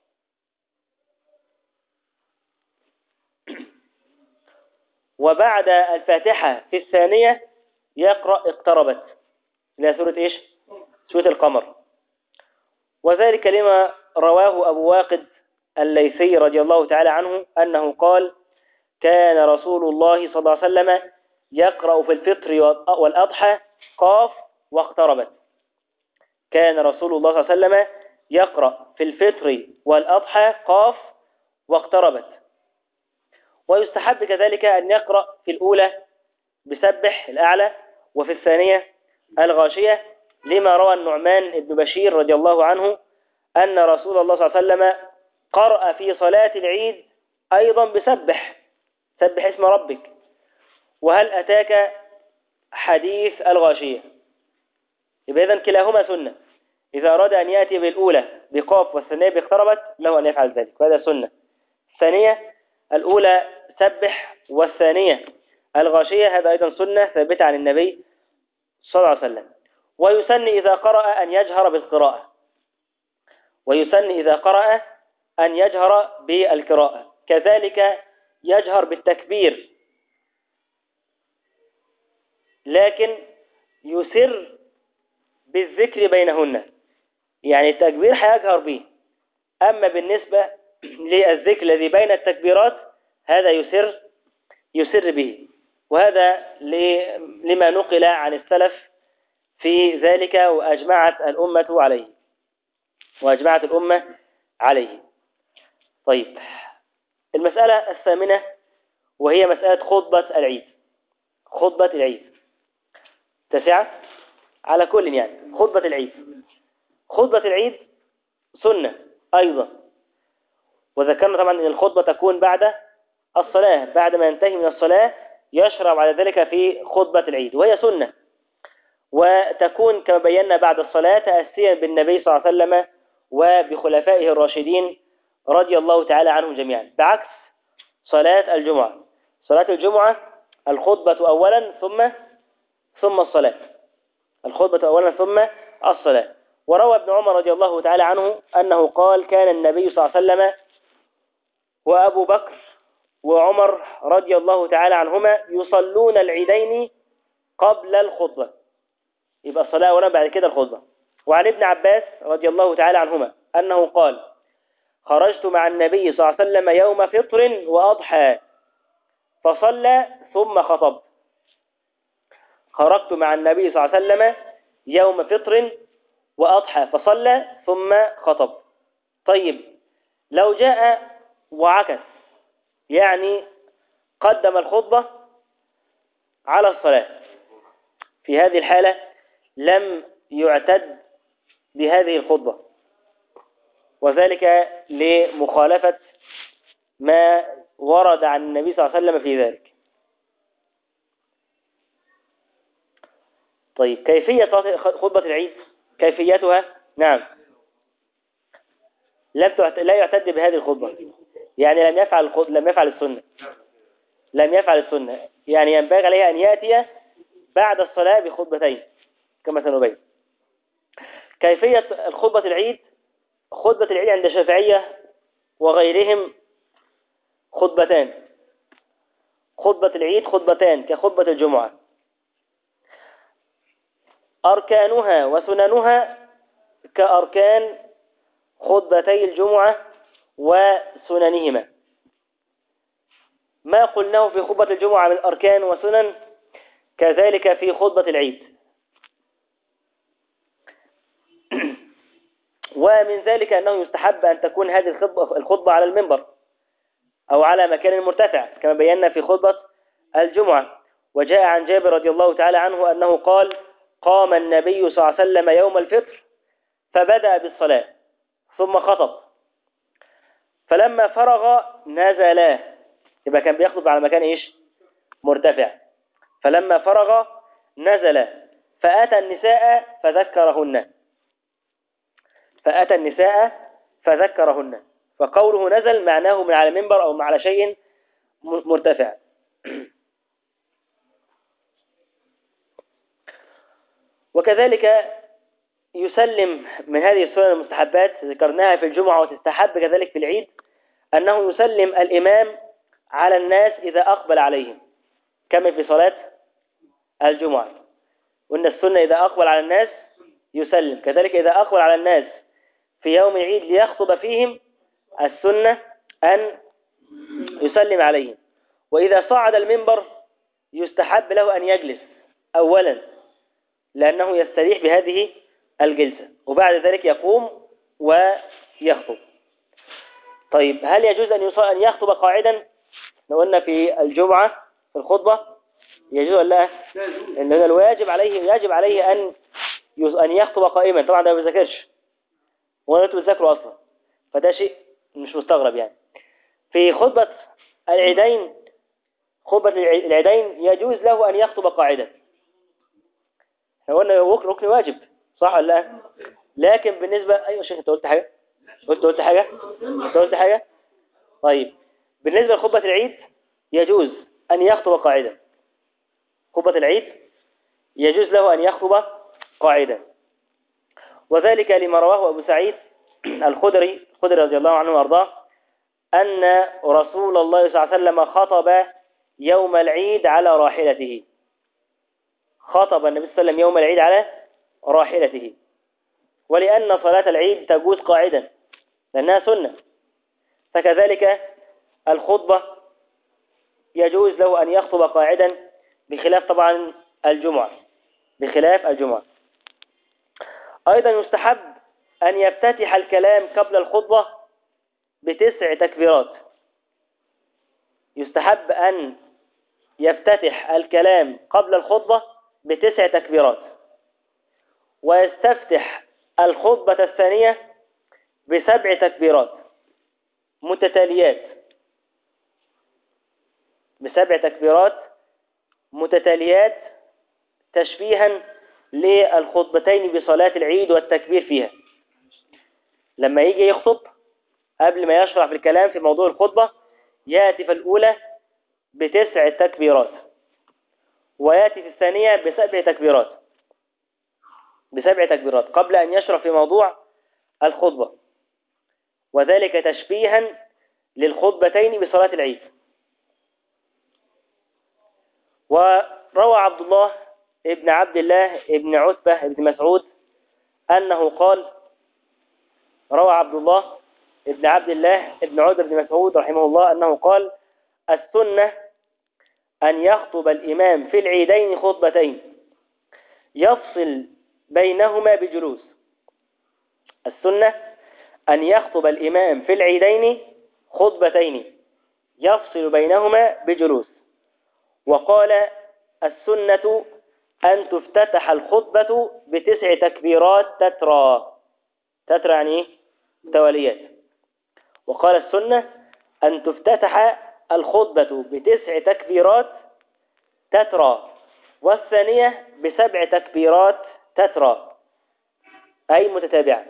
Speaker 1: وبعد الفاتحة في الثانية يقرأ اقتربت، إلى سورة إيش؟ سورة القمر. وذلك لما رواه أبو واقد الليثي رضي الله تعالى عنه أنه قال: كان رسول الله صلى الله عليه وسلم يقرأ في الفطر والأضحى قاف واقتربت. كان رسول الله صلى الله عليه وسلم يقرأ في الفطر والأضحى قاف واقتربت. ويستحب كذلك أن يقرأ في الأولى بسبح الأعلى، وفي الثانية الغاشية، لما روى النعمان بن بشير رضي الله عنه أن رسول الله صلى الله عليه وسلم قرأ في صلاة العيد أيضا بسبح، سبح اسم ربك، وهل أتاك حديث الغاشية. يبقى إذن كلاهما سنة، إذا أراد أن يأتي بالأولى بقاف والثانية باقتربت له أن يفعل ذلك، وهذا سنة. الثانية الأولى سبح والثانية الغاشية، هذا أيضا سنة ثابتة عن النبي صلى الله عليه وسلم. ويسن إذا قرأ أن يجهر بالقراءة، ويسن إذا قرأ أن يجهر بالقراءة، كذلك يجهر بالتكبير، لكن يسر بالذكر بينهن، يعني التكبير هيجهر به، أما بالنسبة للذكر الذي بين التكبيرات هذا يسر يسر به. وهذا لما نقل عن السلف في ذلك، وأجمعت الأمة عليه وأجمعت الأمة عليه. طيب، المسألة الثامنة وهي مسألة خطبة العيد. خطبة العيد تسعة على كل، يعني خطبة العيد. خطبة العيد سنة أيضا، وذكرنا طبعا أن الخطبة تكون بعد الصلاة، بعد ما ينتهي من الصلاة يشرع على ذلك في خطبة العيد، وهي سنة، وتكون كما بينا بعد الصلاة تأسيا بالنبي صلى الله عليه وسلم وبخلفائه الراشدين رضي الله تعالى عنهم جميعا، بعكس صلاة الجمعة. صلاة الجمعة الخطبة أولا ثم ثم الصلاة، الخطبة أولا ثم الصلاة. وروى ابن عمر رضي الله تعالى عنه أنه قال: كان النبي صلى الله عليه وسلم وأبو بكر وعمر رضي الله تعالى عنهما يصلون العيدين قبل الخطبة، يبقى الصلاة أولا بعد كده الخطبة. وعن ابن عباس رضي الله تعالى عنهما أنه قال: خرجت مع النبي صلى الله عليه وسلم يوم فطر وأضحى فصلى ثم خطب. خرجت مع النبي صلى الله عليه وسلم يوم فطر وأضحى فصلى ثم خطب. طيب، لو جاء وعكس، يعني قدم الخطبة على الصلاة، في هذه الحالة لم يعتد بهذه الخطبة، وذلك لمخالفة ما ورد عن النبي صلى الله عليه وسلم في ذلك. طيب، كيفية خطبة العيد، كيفيتها؟ نعم، لم لا يعتد بهذه الخطبة، يعني لم يفعل لم يفعل السنة، لم يفعل السنة، يعني ينبغي عليه أن يأتي بعد الصلاة بخطبتين كما سنبين. كيفية خطبة العيد: خطبة العيد عند الشافعية وغيرهم خطبتان. خطبة العيد خطبتان كخطبة الجمعة، أركانها وسننها كأركان خطبتي الجمعة وسننهما. ما قلناه في خطبة الجمعة من أركان وسنن كذلك في خطبة العيد. ومن ذلك أنه يستحب أن تكون هذه الخطبة, الخطبة على المنبر أو على مكان مرتفع كما بينا في خطبة الجمعة. وجاء عن جابر رضي الله تعالى عنه أنه قال: قام النبي صلى الله عليه وسلم يوم الفطر فبدأ بالصلاة ثم خطب، فلما فرغ نزلا، يبقى كان بيخطب على مكان إيش؟ مرتفع. فلما فرغ نزل فأتى النساء فذكرهن فأتى النساء فذكرهن فقوله نزل معناه من على منبر أو على شيء مرتفع. وكذلك يسلم من هذه السنن المستحبات ذكرناها في الجمعة وتستحب كذلك في العيد، أنه يسلم الإمام على الناس إذا أقبل عليهم كما في صلاة الجمعة، وأن السنة إذا أقبل على الناس يسلم. كذلك إذا أقبل على الناس في يوم العيد ليخطب فيهم السنة أن يسلم عليهم. وإذا صعد المنبر يستحب له أن يجلس أولا لأنه يستريح بهذه الجلسة، وبعد ذلك يقوم ويخطب. طيب هل يجوز أن يخطب قاعدا؟ قلنا في الجمعة في الخطبة يجوز ولا لا؟ إن الواجب عليه يجب عليه أن أن يخطب قائما. طبعا ده ما بيذاكرش ولا بتذاكره أصلا، فده شيء مش مستغرب يعني. في خطبة العيدين خطبة العيدين يجوز له أن يخطب قاعدا. احنا قلنا ركن واجب صح ولا لا؟ لكن بالنسبة أيوة شيخ، أنت قلت حاجة؟ قلت قلت حاجة؟ أنت قلت حاجة؟ طيب بالنسبة لخطبة العيد يجوز أن يخطب قاعدا. خطبة العيد يجوز له أن يخطب قاعدا، وذلك لما رواه أبو سعيد الخدري الخدري رضي الله عنه وأرضاه أن رسول الله صلى الله عليه وسلم خطب يوم العيد على راحلته. خطب النبي صلى الله عليه وسلم يوم العيد على راحلته، ولأن صلاة العيد تجوز قاعدا لأنها سنة، فكذلك الخطبة يجوز له أن يخطب قاعدا بخلاف طبعا الجمعة بخلاف الجمعة. أيضا يستحب أن يفتتح الكلام قبل الخطبة بتسع تكبيرات. يستحب أن يفتتح الكلام قبل الخطبة بتسع تكبيرات، ويستفتح الخطبة الثانية بسبع تكبيرات متتاليات بسبع تكبيرات متتاليات تشبيها للخطبتين بصلاة العيد والتكبير فيها. لما يجي يخطب قبل ما يشرع في الكلام في موضوع الخطبة يأتي في الأولى بتسع تكبيرات، ويأتي في الثانية بسبع تكبيرات بسبع تكبيرات قبل أن يشرع في موضوع الخطبة، وذلك تشبيها للخطبتين بصلاة العيد. وروى عبد الله ابن عبد الله ابن عتبة ابن مسعود أنه قال روى عبد الله ابن عبد الله ابن عتبة ابن مسعود رحمه الله أنه قال: السنة أن يخطب الإمام في العيدين خطبتين يفصل بينهما بجلوس. السنة أن يخطب الإمام في العيدين خطبتين يفصل بينهما بجلوس. وقال: السنة أن تفتتح الخطبة بتسع تكبيرات تترى تترى يعني تواليات. وقال: السنة أن تفتتح الخطبة بتسع تكبيرات تترى، والثانية بسبع تكبيرات تترى أي متتابعة.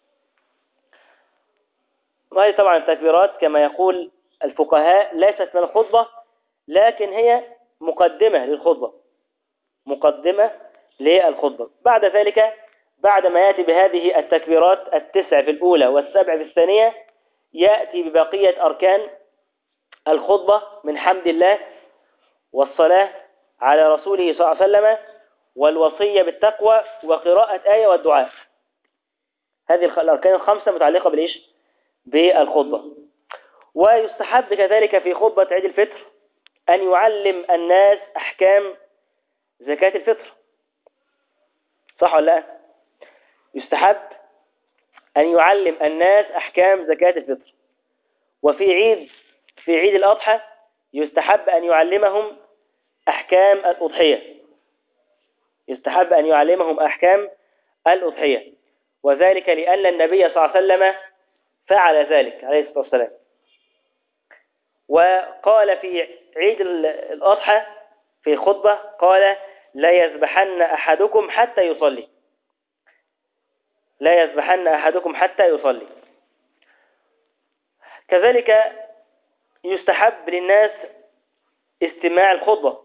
Speaker 1: وهذه طبعا التكبيرات كما يقول الفقهاء ليست من الخطبة، لكن هي مقدمة للخطبة مقدمة للخطبة. بعد ذلك بعد ما يأتي بهذه التكبيرات التسع في الأولى والسبع في الثانية يأتي ببقية أركان الخطبة من حمد الله والصلاة على رسوله صلى الله عليه وسلم والوصية بالتقوى وقراءة آية والدعاء. هذه الأركان الخمسة متعلقة بالإيش؟ بالخطبة. ويستحب كذلك في خطبة عيد الفطر أن يعلم الناس أحكام زكاة الفطر. صح ولا لا؟ يستحب أن يعلم الناس أحكام زكاة الفطر. وفي عيد في عيد الأضحى يستحب أن يعلمهم أحكام الأضحية يستحب أن يعلمهم أحكام الأضحية وذلك لأن النبي صلى الله عليه وسلم فعل ذلك عليه الصلاة والسلام. وقال في عيد الأضحى في خطبة قال: لا يذبحن أحدكم حتى يصلي لا يذبحن أحدكم حتى يصلي. كذلك يستحب للناس استماع الخطبة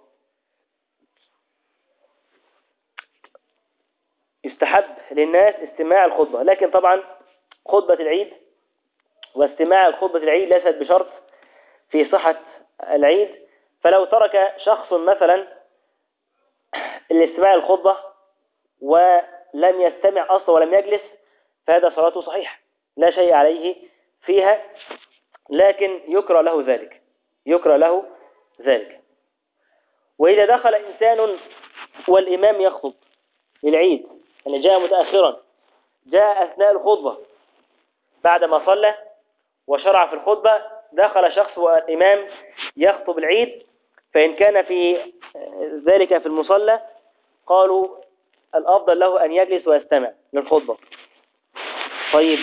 Speaker 1: يستحب للناس استماع الخطبة لكن طبعا خطبة العيد واستماع الخطبة العيد ليست بشرط في صحة العيد. فلو ترك شخص مثلا الاستماع الخطبة ولم يستمع أصلا ولم يجلس فهذا صلاته صحيحة لا شيء عليه فيها، لكن يكره له ذلك يكره له ذلك. وإذا دخل إنسان والإمام يخطب للعيد يعني جاء متأخرا جاء أثناء الخطبة بعدما صلى وشرع في الخطبة دخل شخص والإمام يخطب العيد، فإن كان في ذلك في المصلى قالوا الأفضل له أن يجلس ويستمع للخطبة. طيب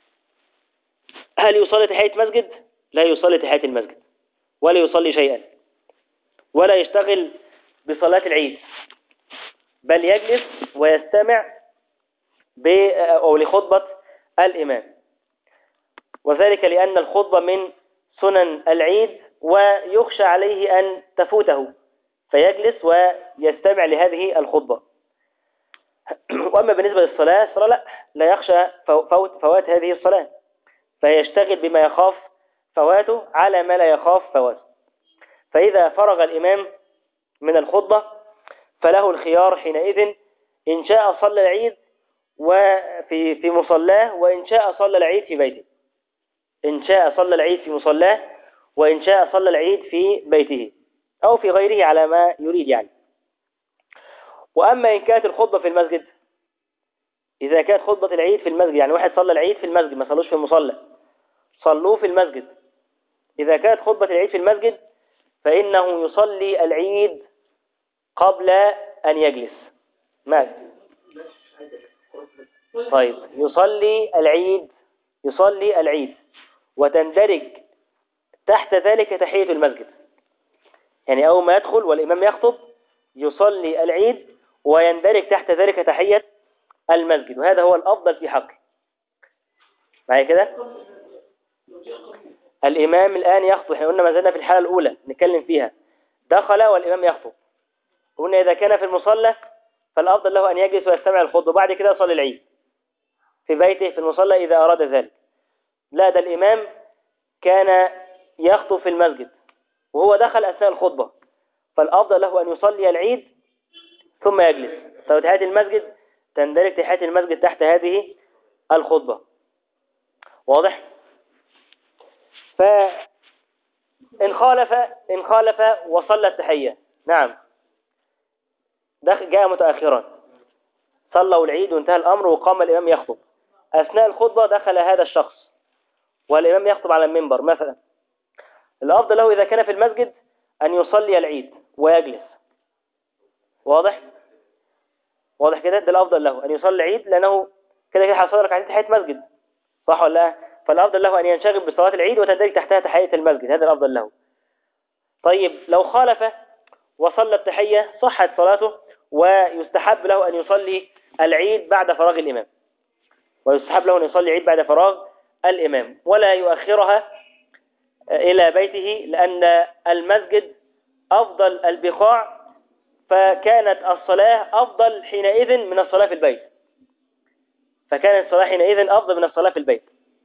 Speaker 1: هل يصلي تحية مسجد؟ لا يصلي تحية المسجد ولا يصلي شيئا ولا يشتغل بصلاة العيد، بل يجلس ويستمع أو لخطبة الإمام. وذلك لأن الخطبة من سنن العيد ويخشى عليه أن تفوته فيجلس ويستمع لهذه الخطبة. وأما بالنسبة للصلاة الصلاة لا لا يخشى فوت فوات هذه الصلاة فيشتغل بما يخاف فواته على ما لا يخاف فواته. فإذا فرغ الإمام من الخطبة فله الخيار حينئذ إن شاء صلى العيد وفي في مصلاه وإن شاء صلى العيد في بيته إن شاء صلى العيد في مصلاه وإن شاء صلى العيد في بيته أو في غيره على ما يريد يعني. وأما إن كانت الخطبة في المسجد إذا كانت خطبة العيد في المسجد يعني واحد صلى العيد في المسجد ما صلوش في المصلى صلوه في المسجد إذا كانت خطبة العيد في المسجد فإنه يصلي العيد قبل أن يجلس. ماذا؟ طيب يصلي العيد يصلي العيد وتندرج تحت ذلك تحية المسجد يعني أول ما يدخل والإمام يخطب يصلي العيد ويندرج تحت ذلك تحية المسجد وهذا هو الأفضل في حقه. معي كده الإمام الآن يخطب احنا قلنا ما زلنا في الحالة الأولى نتكلم فيها دخل والإمام يخطب قلنا إذا كان في المصلى فالأفضل له أن يجلس ويستمع الخطبة وبعد كده يصلي العيد في بيته في المصلى إذا أراد ذلك. لا ده الإمام كان يخطب في المسجد وهو دخل أثناء الخطبة فالأفضل له أن يصلي العيد ثم يجلس. طيب تحية المسجد تندرج تحية المسجد تحت هذه الخطبة واضح؟ فإن خالف إن خالف وصلى التحية نعم جاء متأخرا صلوا العيد وانتهى الأمر وقام الإمام يخطب أثناء الخطبة دخل هذا الشخص والإمام يخطب على المنبر مثلا الأفضل له إذا كان في المسجد أن يصلي العيد ويجلس. واضح؟ واضح كده ده الأفضل له أن يصلي العيد لأنه كده كده حصل ركعتين تحية مسجد صح ولا لا؟ فالأفضل له أن ينشغل بصلاة العيد وتندرج تحتها تحية المسجد هذا الأفضل له. طيب لو خالف وصلى التحية صحت صلاته ويستحب له أن يصلي العيد بعد فراغ الإمام ويستحب له أن يصلي العيد بعد فراغ الإمام ولا يؤخرها إلى بيته لأن المسجد أفضل البقاع فكانت الصلاة أفضل حينئذ من الصلاة في البيت فكانت الصلاة حينئذ أفضل من الصلاة في البيت.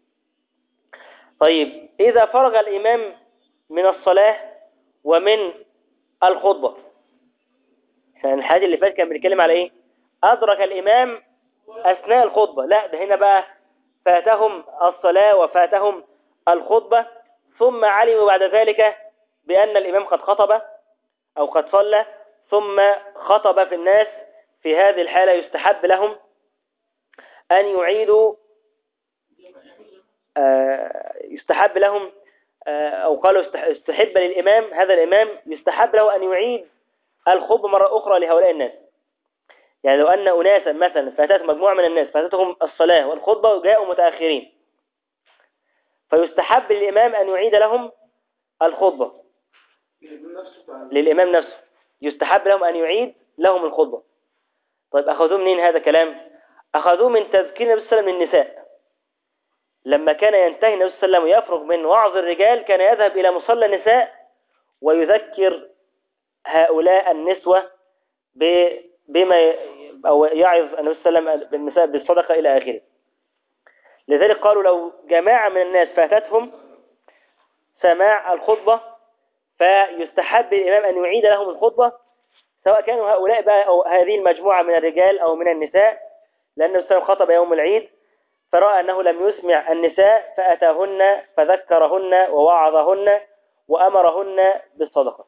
Speaker 1: طيب إذا فرغ الإمام من الصلاة ومن الخطبة يعني الحاجة اللي فات كان بنتكلم على إيه أدرك الإمام أثناء الخطبة لا ده هنا بقى فاتهم الصلاة وفاتهم الخطبة ثم علموا بعد ذلك بأن الإمام قد خطب أو قد صلى ثم خطب في الناس في هذه الحالة يستحب لهم أن يعيدوا آه، يستحب لهم، آه، أو قالوا يستح- يستحب للإمام، هذا الإمام يستحب له أن يعيد الخطبة مرة أخرى لهؤلاء الناس. يعني لو أن أناسا مثلا فاتت مجموعة من الناس فاتتهم الصلاة والخطبة وجاءوا متأخرين، فيستحب للإمام أن يعيد لهم الخطبة. للإمام نفسه يستحب لهم أن يعيد لهم الخطبة. طيب أخذوه منين هذا كلام؟ أخذوه من تذكير النبي صلى الله عليه وسلم للنساء. لما كان ينتهي النبي صلى الله عليه وسلم ويفرغ من وعظ الرجال كان يذهب إلى مصلى النساء ويذكر هؤلاء النسوة ب- بما ي- أو يعظ النبي صلى الله عليه وسلم بالنساء بالصدقة إلى آخره. لذلك قالوا لو جماعة من الناس فاتتهم سماع الخطبة فيستحب الإمام أن يعيد لهم الخطبة، سواء كانوا هؤلاء بقى أو هذه المجموعة من الرجال أو من النساء، لأن النبي صلى الله عليه وسلم خطب يوم العيد فرأى أنه لم يسمع النساء فأتاهن فذكرهن ووعظهن وأمرهن بالصدقة.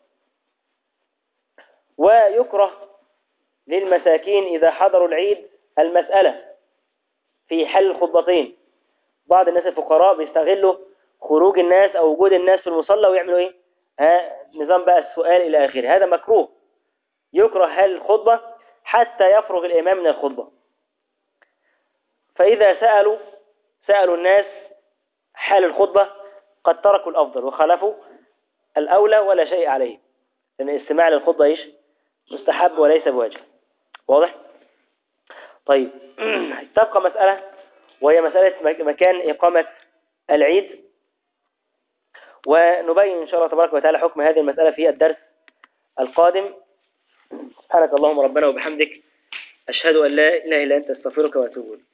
Speaker 1: ويكره للمساكين إذا حضروا العيد المسألة في حل الخطبتين. بعض الناس الفقراء بيستغلوا خروج الناس أو وجود الناس في المصلى ويعملوا إيه؟ ها نظام بقى السؤال إلى آخره، هذا مكروه. يكره هل الخطبة حتى يفرغ الإمام من الخطبة. فإذا سألوا سألوا الناس حال الخطبة قد تركوا الأفضل وخالفوا الأولى ولا شيء عليه، لأن الاستماع للخطبة إيش؟ مستحب وليس بواجب. واضح؟ طيب تبقى مسألة وهي مسألة مكان إقامة العيد، ونبين إن شاء الله تبارك وتعالى حكم هذه المسألة في الدرس القادم. سبحانك اللهم ربنا وبحمدك، أشهد أن لا إله إلا أنت، أستغفرك وأتوب إليك.